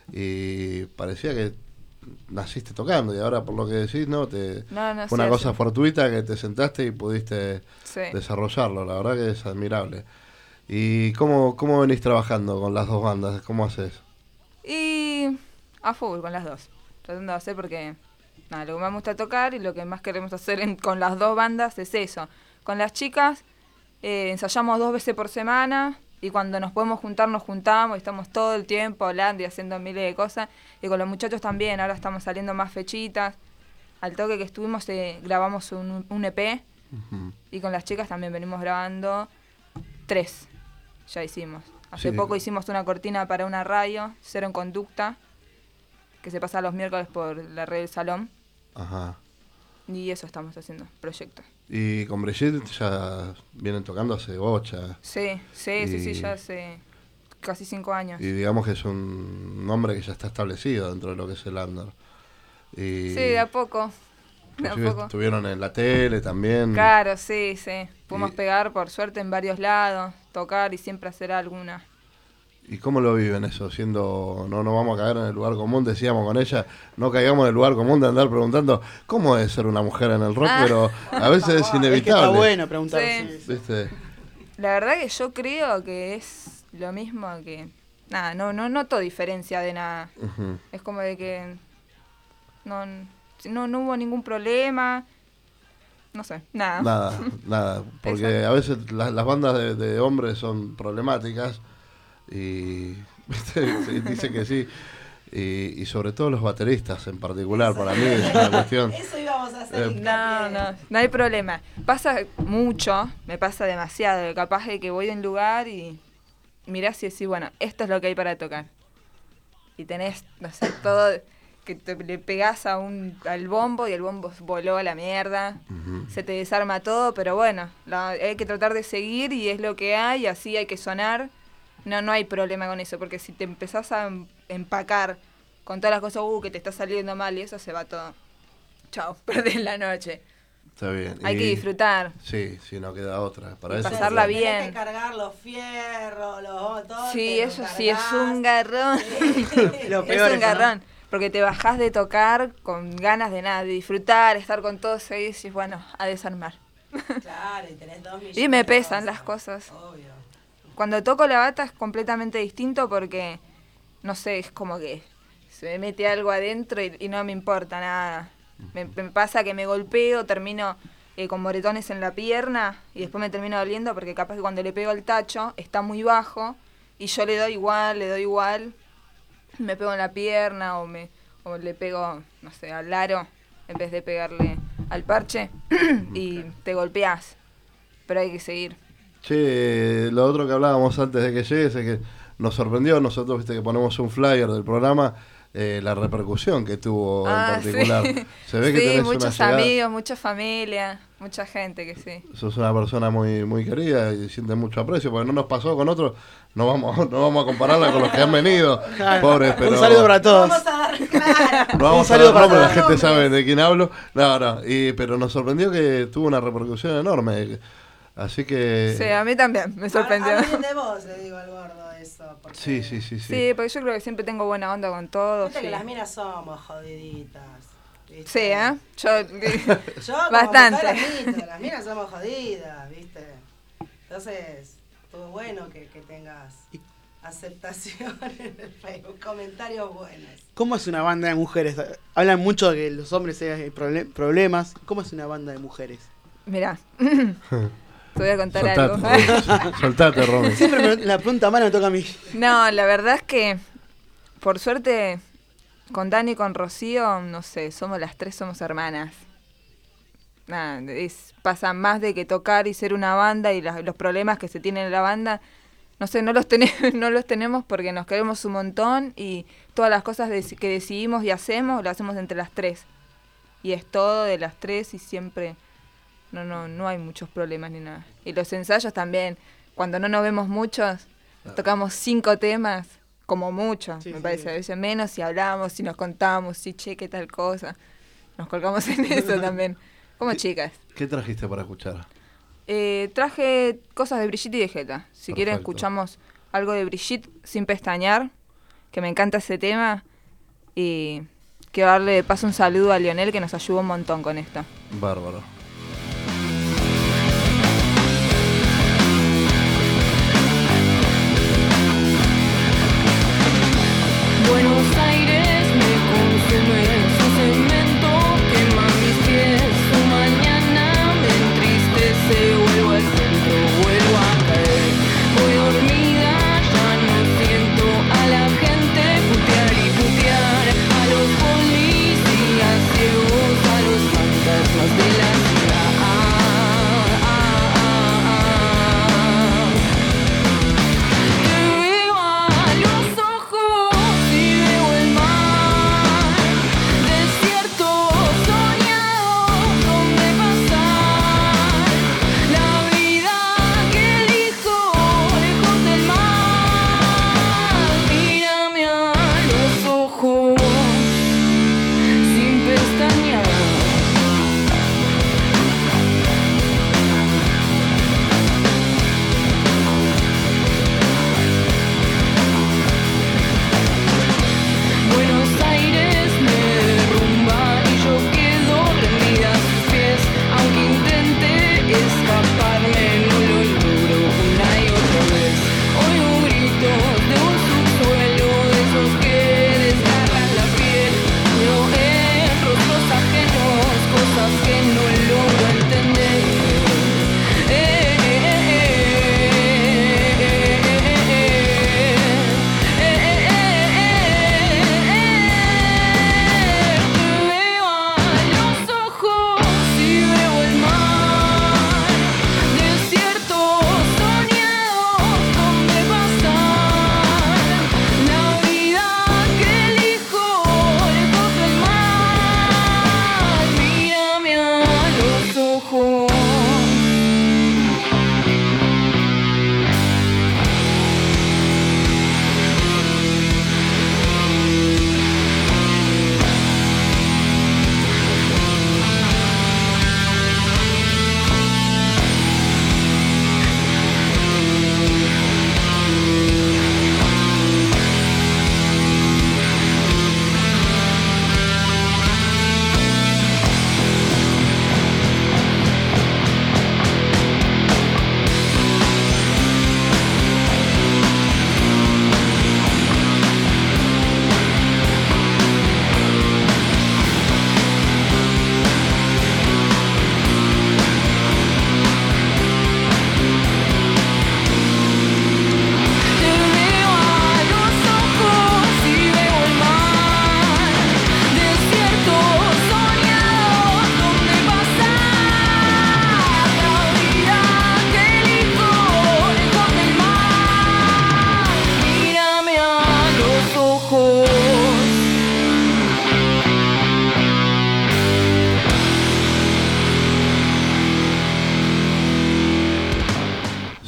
y parecía que naciste tocando, y ahora por lo que decís, ¿no? Fue una sé, cosa fortuita que te sentaste y pudiste sí. desarrollarlo. La verdad que es admirable. ¿Y cómo venís trabajando con las dos bandas? ¿Cómo haces? Y a full con las dos, tratando de hacer, porque nada, lo que más me gusta tocar y lo que más queremos hacer con las dos bandas es eso. Con las chicas ensayamos 2 veces por semana, y cuando nos podemos juntar, nos juntamos y estamos todo el tiempo hablando y haciendo miles de cosas. Y con los muchachos también, ahora estamos saliendo más fechitas. Al toque que estuvimos grabamos un EP, y con las chicas también venimos grabando 3, ya hicimos. Hace poco hicimos una cortina para una radio, Cero en Conducta, que se pasa los miércoles por la red del Salón. Ajá. Y eso estamos haciendo, proyectos. Y con Brigitte ya vienen tocando hace bocha. Sí, ya hace casi 5 años. Y digamos que es un nombre que ya está establecido dentro de lo que es el under. Y Sí, de a poco. estuvieron en la tele también. Claro, sí. Pudimos pegar, por suerte, en varios lados, tocar y siempre hacer alguna. ¿Y cómo lo viven eso? Siendo, no vamos a caer en el lugar común, decíamos con ella, no caigamos en el lugar común de andar preguntando cómo es ser una mujer en el rock, pero a veces es inevitable. Es que está bueno preguntar. Sí. ¿Viste? La verdad que yo creo que es lo mismo que... Nada, no noto diferencia de nada. Ujú. Es como de que no hubo ningún problema. No sé, nada. Nada, porque a veces las bandas de hombres son problemáticas y ¿viste? Dice que sí, y sobre todo los bateristas en particular, para mí es una cuestión. Eso íbamos a hacer. No hay problema. Pasa mucho, me pasa demasiado, capaz de que voy a un lugar y mirás y decís, bueno, esto es lo que hay para tocar. Y tenés, no sé, todo, que le pegás al bombo y el bombo voló a la mierda, se te desarma todo, pero bueno, hay que tratar de seguir y es lo que hay, así hay que sonar. No hay problema con eso, porque si te empezás a empacar con todas las cosas que te está saliendo mal y eso, se va todo. Chao, perdés la noche. Está bien. Hay que disfrutar. Sí, no queda otra. Para Y eso pasarla Tenés bien. que cargar los fierros, todo. Sí, eso sí, es un garrón. Lo peor Es un eso, ¿no? garrón. porque te bajás de tocar con ganas de nada, de disfrutar, estar con todos ahí y decís, bueno, a desarmar. Claro, y tenés 2 millones. Y me de pesan cosas. las cosas. Obvio. Cuando toco la bata es completamente distinto porque, no sé, es como que se me mete algo adentro y no me importa nada. Me pasa que me golpeo, termino con moretones en la pierna y después me termino doliendo porque capaz que cuando le pego el tacho está muy bajo y yo le doy igual, me pego en la pierna o le pego, no sé, al aro en vez de pegarle al parche y te golpeás, pero hay que seguir. Che, lo otro que hablábamos antes de que llegues es que nos sorprendió, nosotros viste que ponemos un flyer del programa, la repercusión que tuvo en particular. Sí. Se ve que Sí, tenés muchos una llegada, amigos, mucha familia, mucha gente que sí. sos una persona muy muy querida y siente mucho aprecio, porque no nos pasó con otros, no vamos a compararla con los que han venido, pobres, pero Un saludo para todos. Vamos a dar, claro. no vamos Un a saludo dar para nombre, la todos. gente sabe de quién hablo. No, pero nos sorprendió que tuvo una repercusión enorme. Así que Sí, a mí también me sorprendió. Hablen de vos, le digo al gordo eso. Porque sí. Sí, porque yo creo que siempre tengo buena onda con todos. viste Sí, que las minas somos jodiditas. ¿viste? sí, ¿eh? Yo, Yo como Bastante. mujer admito, las minas somos jodidas, ¿viste? Entonces, estuvo bueno que tengas aceptación en el Facebook, comentarios buenos. ¿Cómo es una banda de mujeres? Hablan mucho de que los hombres tienen problemas. ¿Cómo es una banda de mujeres? mirá, te voy a contar algo. Soltate, Romy. Siempre la pregunta mala me toca a mí. No, la verdad es que, por suerte, con Dani y con Rocío, no sé, las tres somos hermanas. Nada, pasa más de que tocar y ser una banda y los problemas que se tienen en la banda, no sé, no los tenemos porque nos queremos un montón y todas las cosas que decidimos y hacemos, lo hacemos entre las tres. Y es todo de las tres y siempre no hay muchos problemas ni nada. Y los ensayos también, cuando no nos vemos muchos, tocamos 5 temas, como mucho, Sí, me sí, parece, sí. a veces menos, si hablamos, si nos contamos, si che, qué tal cosa. Nos colgamos en eso también, como chicas. ¿Qué trajiste para escuchar? Traje cosas de Brigitte y de Jetta. Si quieren Perfecto. escuchamos algo de Brigitte sin pestañear, que me encanta ese tema. Y quiero darle de paso un saludo a Lionel que nos ayudó un montón con esto. Bárbaro. Buenos Aires me consume, su cemento quema mis pies, su mañana me entristece, vuelvo al centro, vuelvo a caer. Voy dormida, ya no siento a la gente putear y putear, a los policías ciegos, a los fantasmas de la ciudad.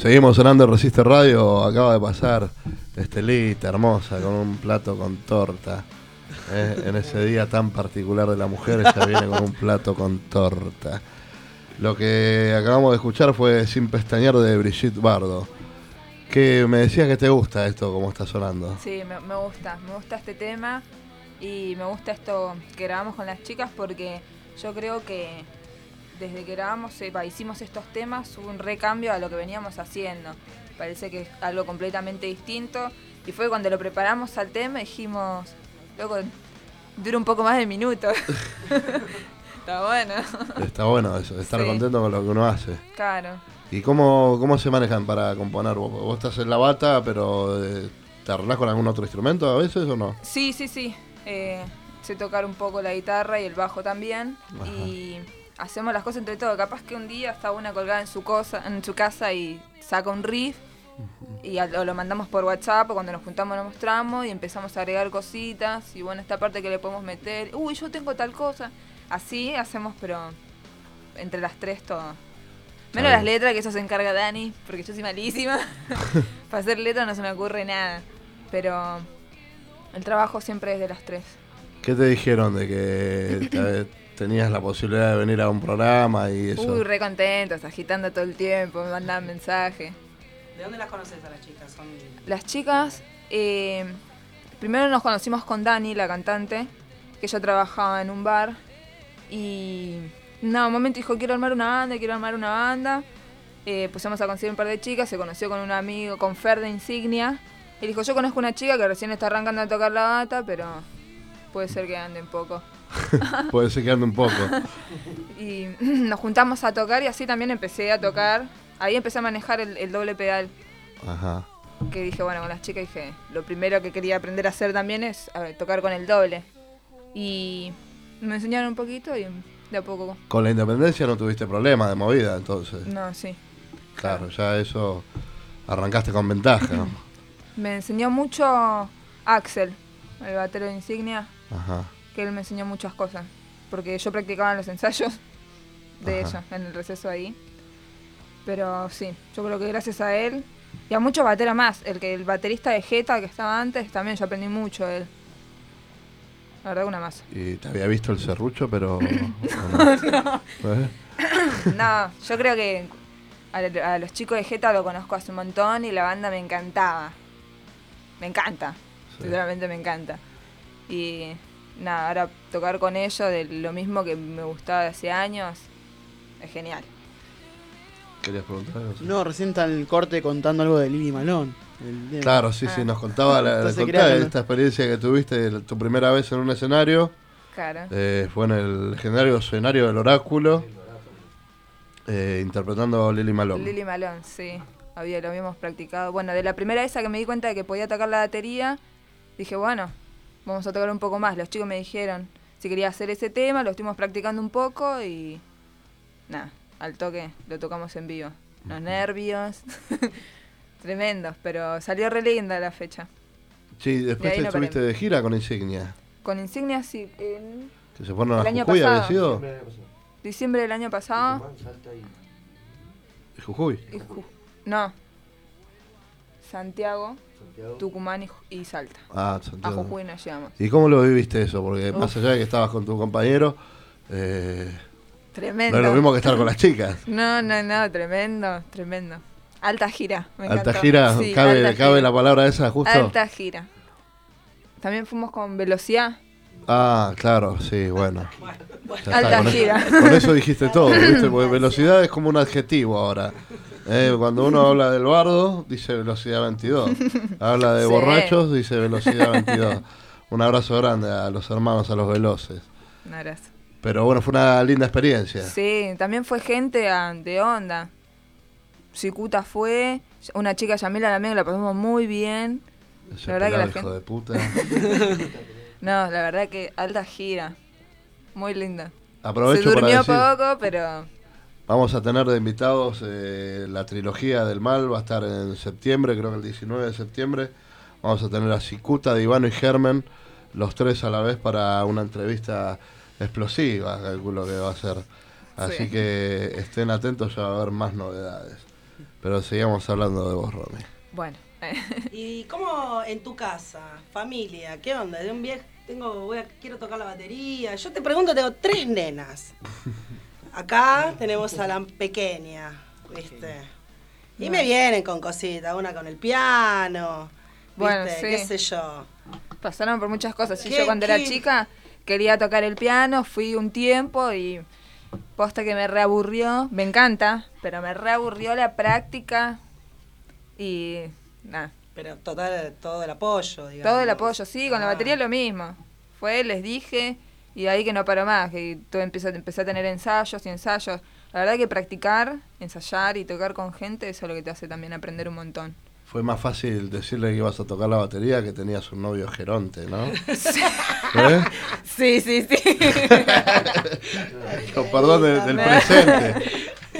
Seguimos sonando en Resiste Radio. Acaba de pasar Estelita, hermosa, con un plato con torta. En ese día tan particular de la mujer, ella viene con un plato con torta. Lo que acabamos de escuchar fue Sin Pestañear de Brigitte Bardot. Que me decías que te gusta esto, como está sonando. Sí, me gusta este tema y me gusta esto que grabamos con las chicas porque yo creo que desde que grabamos, hicimos estos temas, hubo un recambio a lo que veníamos haciendo. Parece que es algo completamente distinto. Y fue cuando lo preparamos al tema, dijimos, loco, dura un poco más de minutos. Está bueno. Está bueno eso, de estar Sí. contento con lo que uno hace. Claro. ¿Y cómo se manejan para componer? ¿Vos estás en la bata, pero te arreglás con algún otro instrumento a veces o no? Sí. Sé tocar un poco la guitarra y el bajo también. Ajá. Y hacemos las cosas entre todos. Capaz que un día está una colgada en su casa y saca un riff y lo mandamos por WhatsApp o cuando nos juntamos lo mostramos y empezamos a agregar cositas y bueno, esta parte que le podemos meter, uy, yo tengo tal cosa. Así hacemos, pero entre las tres todo. Menos las letras, que eso se encarga Dani, porque yo soy malísima. Para hacer letras no se me ocurre nada. Pero el trabajo siempre es de las tres. ¿Qué te dijeron de que tenías la posibilidad de venir a un programa y eso? Uy, re contentos, agitando todo el tiempo, me mandaban mensajes. ¿De dónde las conoces a las chicas? Las chicas, primero nos conocimos con Dani, la cantante, que ella trabajaba en un bar. Y un momento dijo, quiero armar una banda. Pusimos a conseguir un par de chicas, se conoció con un amigo, con Fer de Insignia. Y dijo, yo conozco una chica que recién está arrancando a tocar la bata, pero puede ser que ande un poco. Puede ser que ande un poco. Y nos juntamos a tocar y así también empecé a tocar. Ahí empecé a manejar el doble pedal. Ajá. Que dije, bueno, con las chicas dije, lo primero que quería aprender a hacer también es tocar con el doble. Y me enseñaron un poquito y de a poco. Con la independencia no tuviste problema de movida, entonces. No, sí. Claro, ya eso arrancaste con ventaja, ¿no? Me enseñó mucho Axel, el batero de Insignia, Ajá. que él me enseñó muchas cosas. Porque yo practicaba en los ensayos de Ajá. ella, en el receso ahí. Pero sí, yo creo que gracias a él y a muchos bateros más. El baterista de Jeta que estaba antes, también yo aprendí mucho de él. La verdad, una más. Y te había visto el serrucho, pero... No. ¿Eh? No, yo creo que a los chicos de Jeta lo conozco hace un montón y la banda me encantaba. Me encanta, Sí. sinceramente me encanta. Y nada, ahora tocar con ellos de lo mismo que me gustaba de hace años, es genial. ¿Querías preguntar algo? No, recién está en el corte contando algo de Lili Malone. Claro, sí, nos contaba Entonces contá crean, ¿no? esta experiencia que tuviste, tu primera vez en un escenario. Claro. Fue en el legendario escenario del Oráculo, interpretando Lili Malone. Lili Malone, sí, lo habíamos practicado. Bueno, de la primera vez que me di cuenta de que podía tocar la batería, dije, bueno, vamos a tocar un poco más. Los chicos me dijeron si quería hacer ese tema, lo estuvimos practicando un poco y nada, al toque lo tocamos en vivo. Los nervios, tremendos, pero salió re linda la fecha. Sí, después De ahí no estuviste de gira con Insignia. Con Insignia, sí, en Que se fueron a El año Jujuy, ¿había pasado. sido? diciembre del año pasado. Jujuy. No, Santiago, Tucumán y Salta. Ah, A Santiago. Jujuy nos llevamos. ¿Y cómo lo viviste eso? Porque Uf. más allá de que estabas con tu compañero, Tremendo. no es lo mismo que estar con las chicas. No, tremendo. Alta gira, me Alta encantó. gira, Sí, ¿cabe alta gira. la palabra esa justo? Alta gira. También fuimos con Velocidad. Ah, claro, sí, bueno. Ya Alta con gira. Con eso dijiste todo, ¿viste? Porque velocidad es como un adjetivo ahora. Cuando uno habla del bardo, dice velocidad 22. Habla de Sí. borrachos, dice velocidad 22. Un abrazo grande a los hermanos, a los veloces. Un abrazo. Pero bueno, fue una linda experiencia. Sí, también fue gente de onda. Cicuta fue, una chica Yamila también, la pasamos muy bien. Ese La verdad que pelado, la gente... hijo de puta. No, la verdad que alta gira. Muy linda. Aprovecho Se durmió para decir, poco, pero... vamos a tener de invitados la trilogía del mal, va a estar en septiembre, creo que el 19 de septiembre. Vamos a tener a Cicuta, Divano y Germen, los tres a la vez para una entrevista explosiva, calculo que va a ser. Así Sí. que estén atentos, ya va a haber más novedades. Pero sigamos hablando de vos, Romy. Bueno. ¿Y cómo en tu casa, familia? ¿Qué onda? De un viejo quiero tocar la batería. Yo te pregunto, tengo 3 nenas. Acá tenemos a la pequeña, ¿viste? Y me vienen con cositas, una con el piano, ¿viste? Bueno, sí. ¿Qué sé yo? Pasaron por muchas cosas. Sí, ¿Qué- yo cuando era qué? chica quería tocar el piano, fui un tiempo y posta que me reaburrió. Me encanta, pero me reaburrió la práctica y nada. Pero total, todo el apoyo, digamos. Todo el apoyo, sí, con la Ah. batería lo mismo. Les dije, y ahí que no paró más, que todo empecé a tener ensayos y ensayos. La verdad que practicar, ensayar y tocar con gente, eso es lo que te hace también aprender un montón. Fue más fácil decirle que ibas a tocar la batería que tenías un novio geronte, ¿no? Sí. ¿Eh? Sí, sí, sí. Con perdón del presente.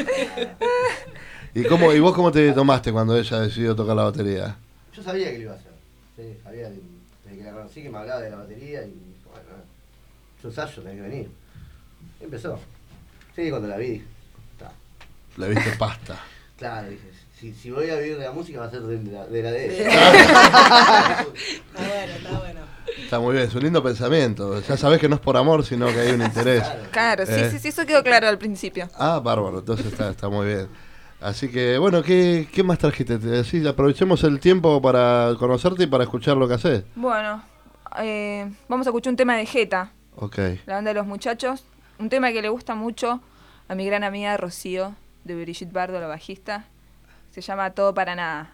¿Y vos cómo te tomaste cuando ella decidió tocar la batería? Yo sabía que lo iba a hacer. Sí, sabía desde que la conocí que me hablaba de la batería y bueno, yo ensayo, tenés que venir. Y empezó. Sí, cuando la vi, dije, está. Le viste pasta. Claro, dije, si voy a vivir de la música va a ser de la de ella. Está bueno. Está muy bien, es un lindo pensamiento. Ya sabés que no es por amor, sino que hay un interés. Claro, sí, sí, eso quedó claro al principio. Ah, bárbaro, entonces está muy bien. Así que, bueno, ¿qué más trajiste? Sí, aprovechemos el tiempo para conocerte y para escuchar lo que haces. Bueno, vamos a escuchar un tema de Jeta, Ok. la banda de los muchachos. Un tema que le gusta mucho a mi gran amiga Rocío, de Brigitte Bardo, la bajista. Se llama Todo para Nada.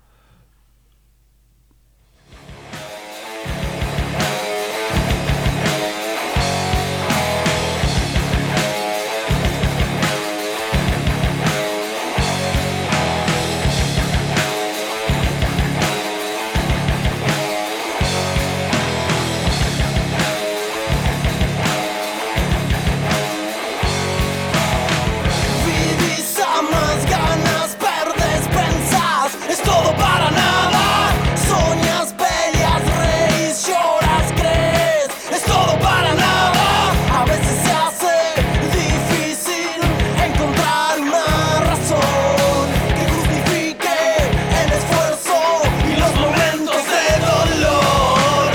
Vivís a más ganas, perdes, pensás, es todo para nada. Soñas, peleas, reís, lloras, crees, es todo para nada. A veces se hace difícil encontrar una razón que justifique el esfuerzo y los momentos de dolor.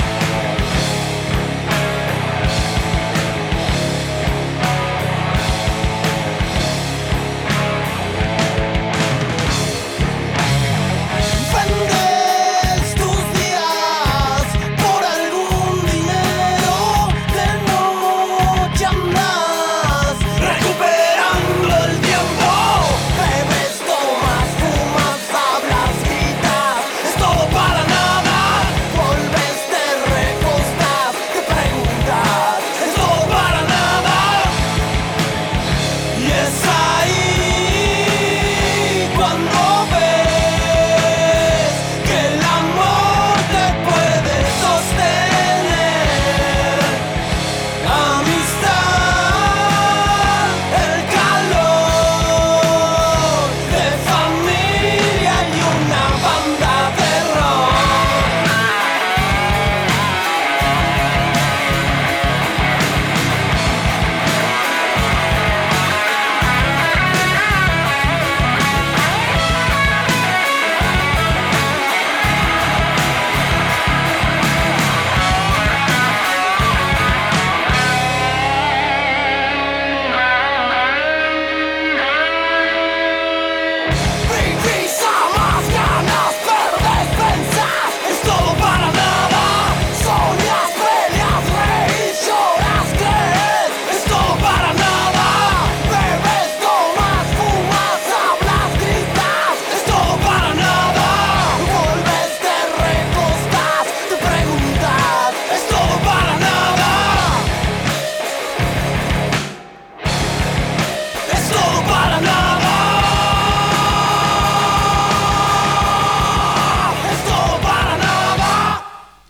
Vendes tus días por algún dinero, de noche andás recuperando el tiempo. Bebes, tomas, fumas, hablas, gritas, es todo para nada. Volves, te recostás, te preguntas, es todo para nada. Y es ahí cuando ves que el amor te puede sostener. Amistad, el calor de familia y una banda de rock. Vivís a más ganas, perdes, pensás, es todo para nada. Soñas, peleas, reís, lloras, crees, es todo para nada. Bebes, tomas, fumas, hablas, gritas, es todo para nada. Volves, te recostás, te preguntas, es todo para nada. Es todo para nada. Es todo para nada.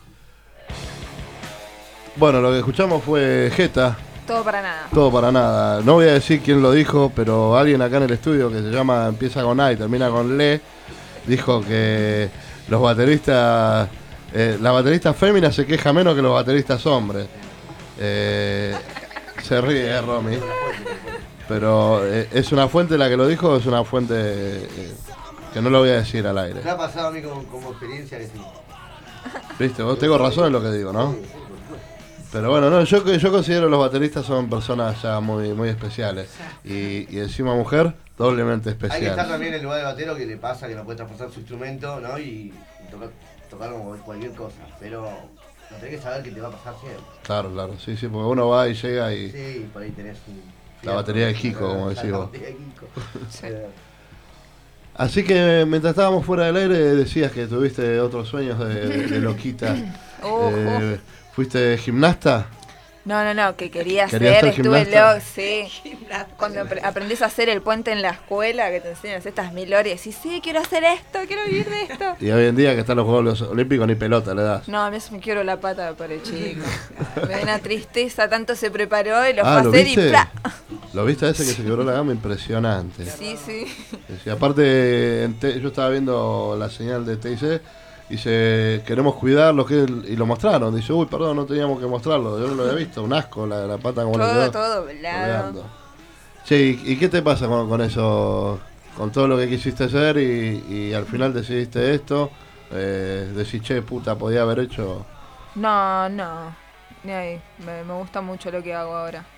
Bueno, lo que escuchamos fue Jeta, Todo para nada. todo para nada. No voy a decir quién lo dijo, pero alguien acá en el estudio que se llama, empieza con A y termina con Le, dijo que los bateristas, la baterista fémina se queja menos que los bateristas hombres. Se ríe, Romy. Pero es una fuente la que lo dijo, es una fuente que no lo voy a decir al aire. Me ha pasado a mí como experiencia que sí. ¿Viste? Vos tengo razón en lo que digo, ¿no? Sí, sí, por supuesto. Pero bueno, no, yo considero que los bateristas son personas ya muy, muy especiales. Y encima mujer, doblemente Hay que estar especial. también en el lugar del batero que le pasa que no puede transportar su instrumento, ¿no? Y tocar como cualquier cosa. Pero no tenés que saber que te va a pasar siempre. Claro, claro, sí, sí, porque uno va y llega y... Sí, por ahí tenés La batería de Kiko, como decís La vos. batería de Kiko. Sí. Así que mientras estábamos fuera del aire decías que tuviste otros sueños de loquita. Ojo. ¿Fuiste gimnasta? No, que quería ¿Querías hacer, ser estuve gimnasta? loco, sí. Cuando aprendés a hacer el puente en la escuela, que te enseñan estas 1000 horas, y decís, sí, quiero hacer esto, quiero vivir de esto. Y hoy en día que están los Juegos Olímpicos ni pelota le das. No, a mí me quiero la pata para el chico. Me da una tristeza, tanto se preparó y lo fue Ah, a ¿lo hacer viste? y ¡plá! ¿Lo viste a ese que se quebró la gama? Impresionante. Sí. Sí, aparte, yo estaba viendo la señal de TIC. Dice, queremos cuidarlo, y lo mostraron. Dice, uy, perdón, no teníamos que mostrarlo. Yo no lo había visto, un asco, la pata como le quedó. Todo velado. colgando. Che, ¿y qué te pasa con eso? Con todo lo que quisiste hacer y al final decidiste esto. Decís, che, puta, podía haber hecho. No, ni ahí. Me gusta mucho lo que hago ahora.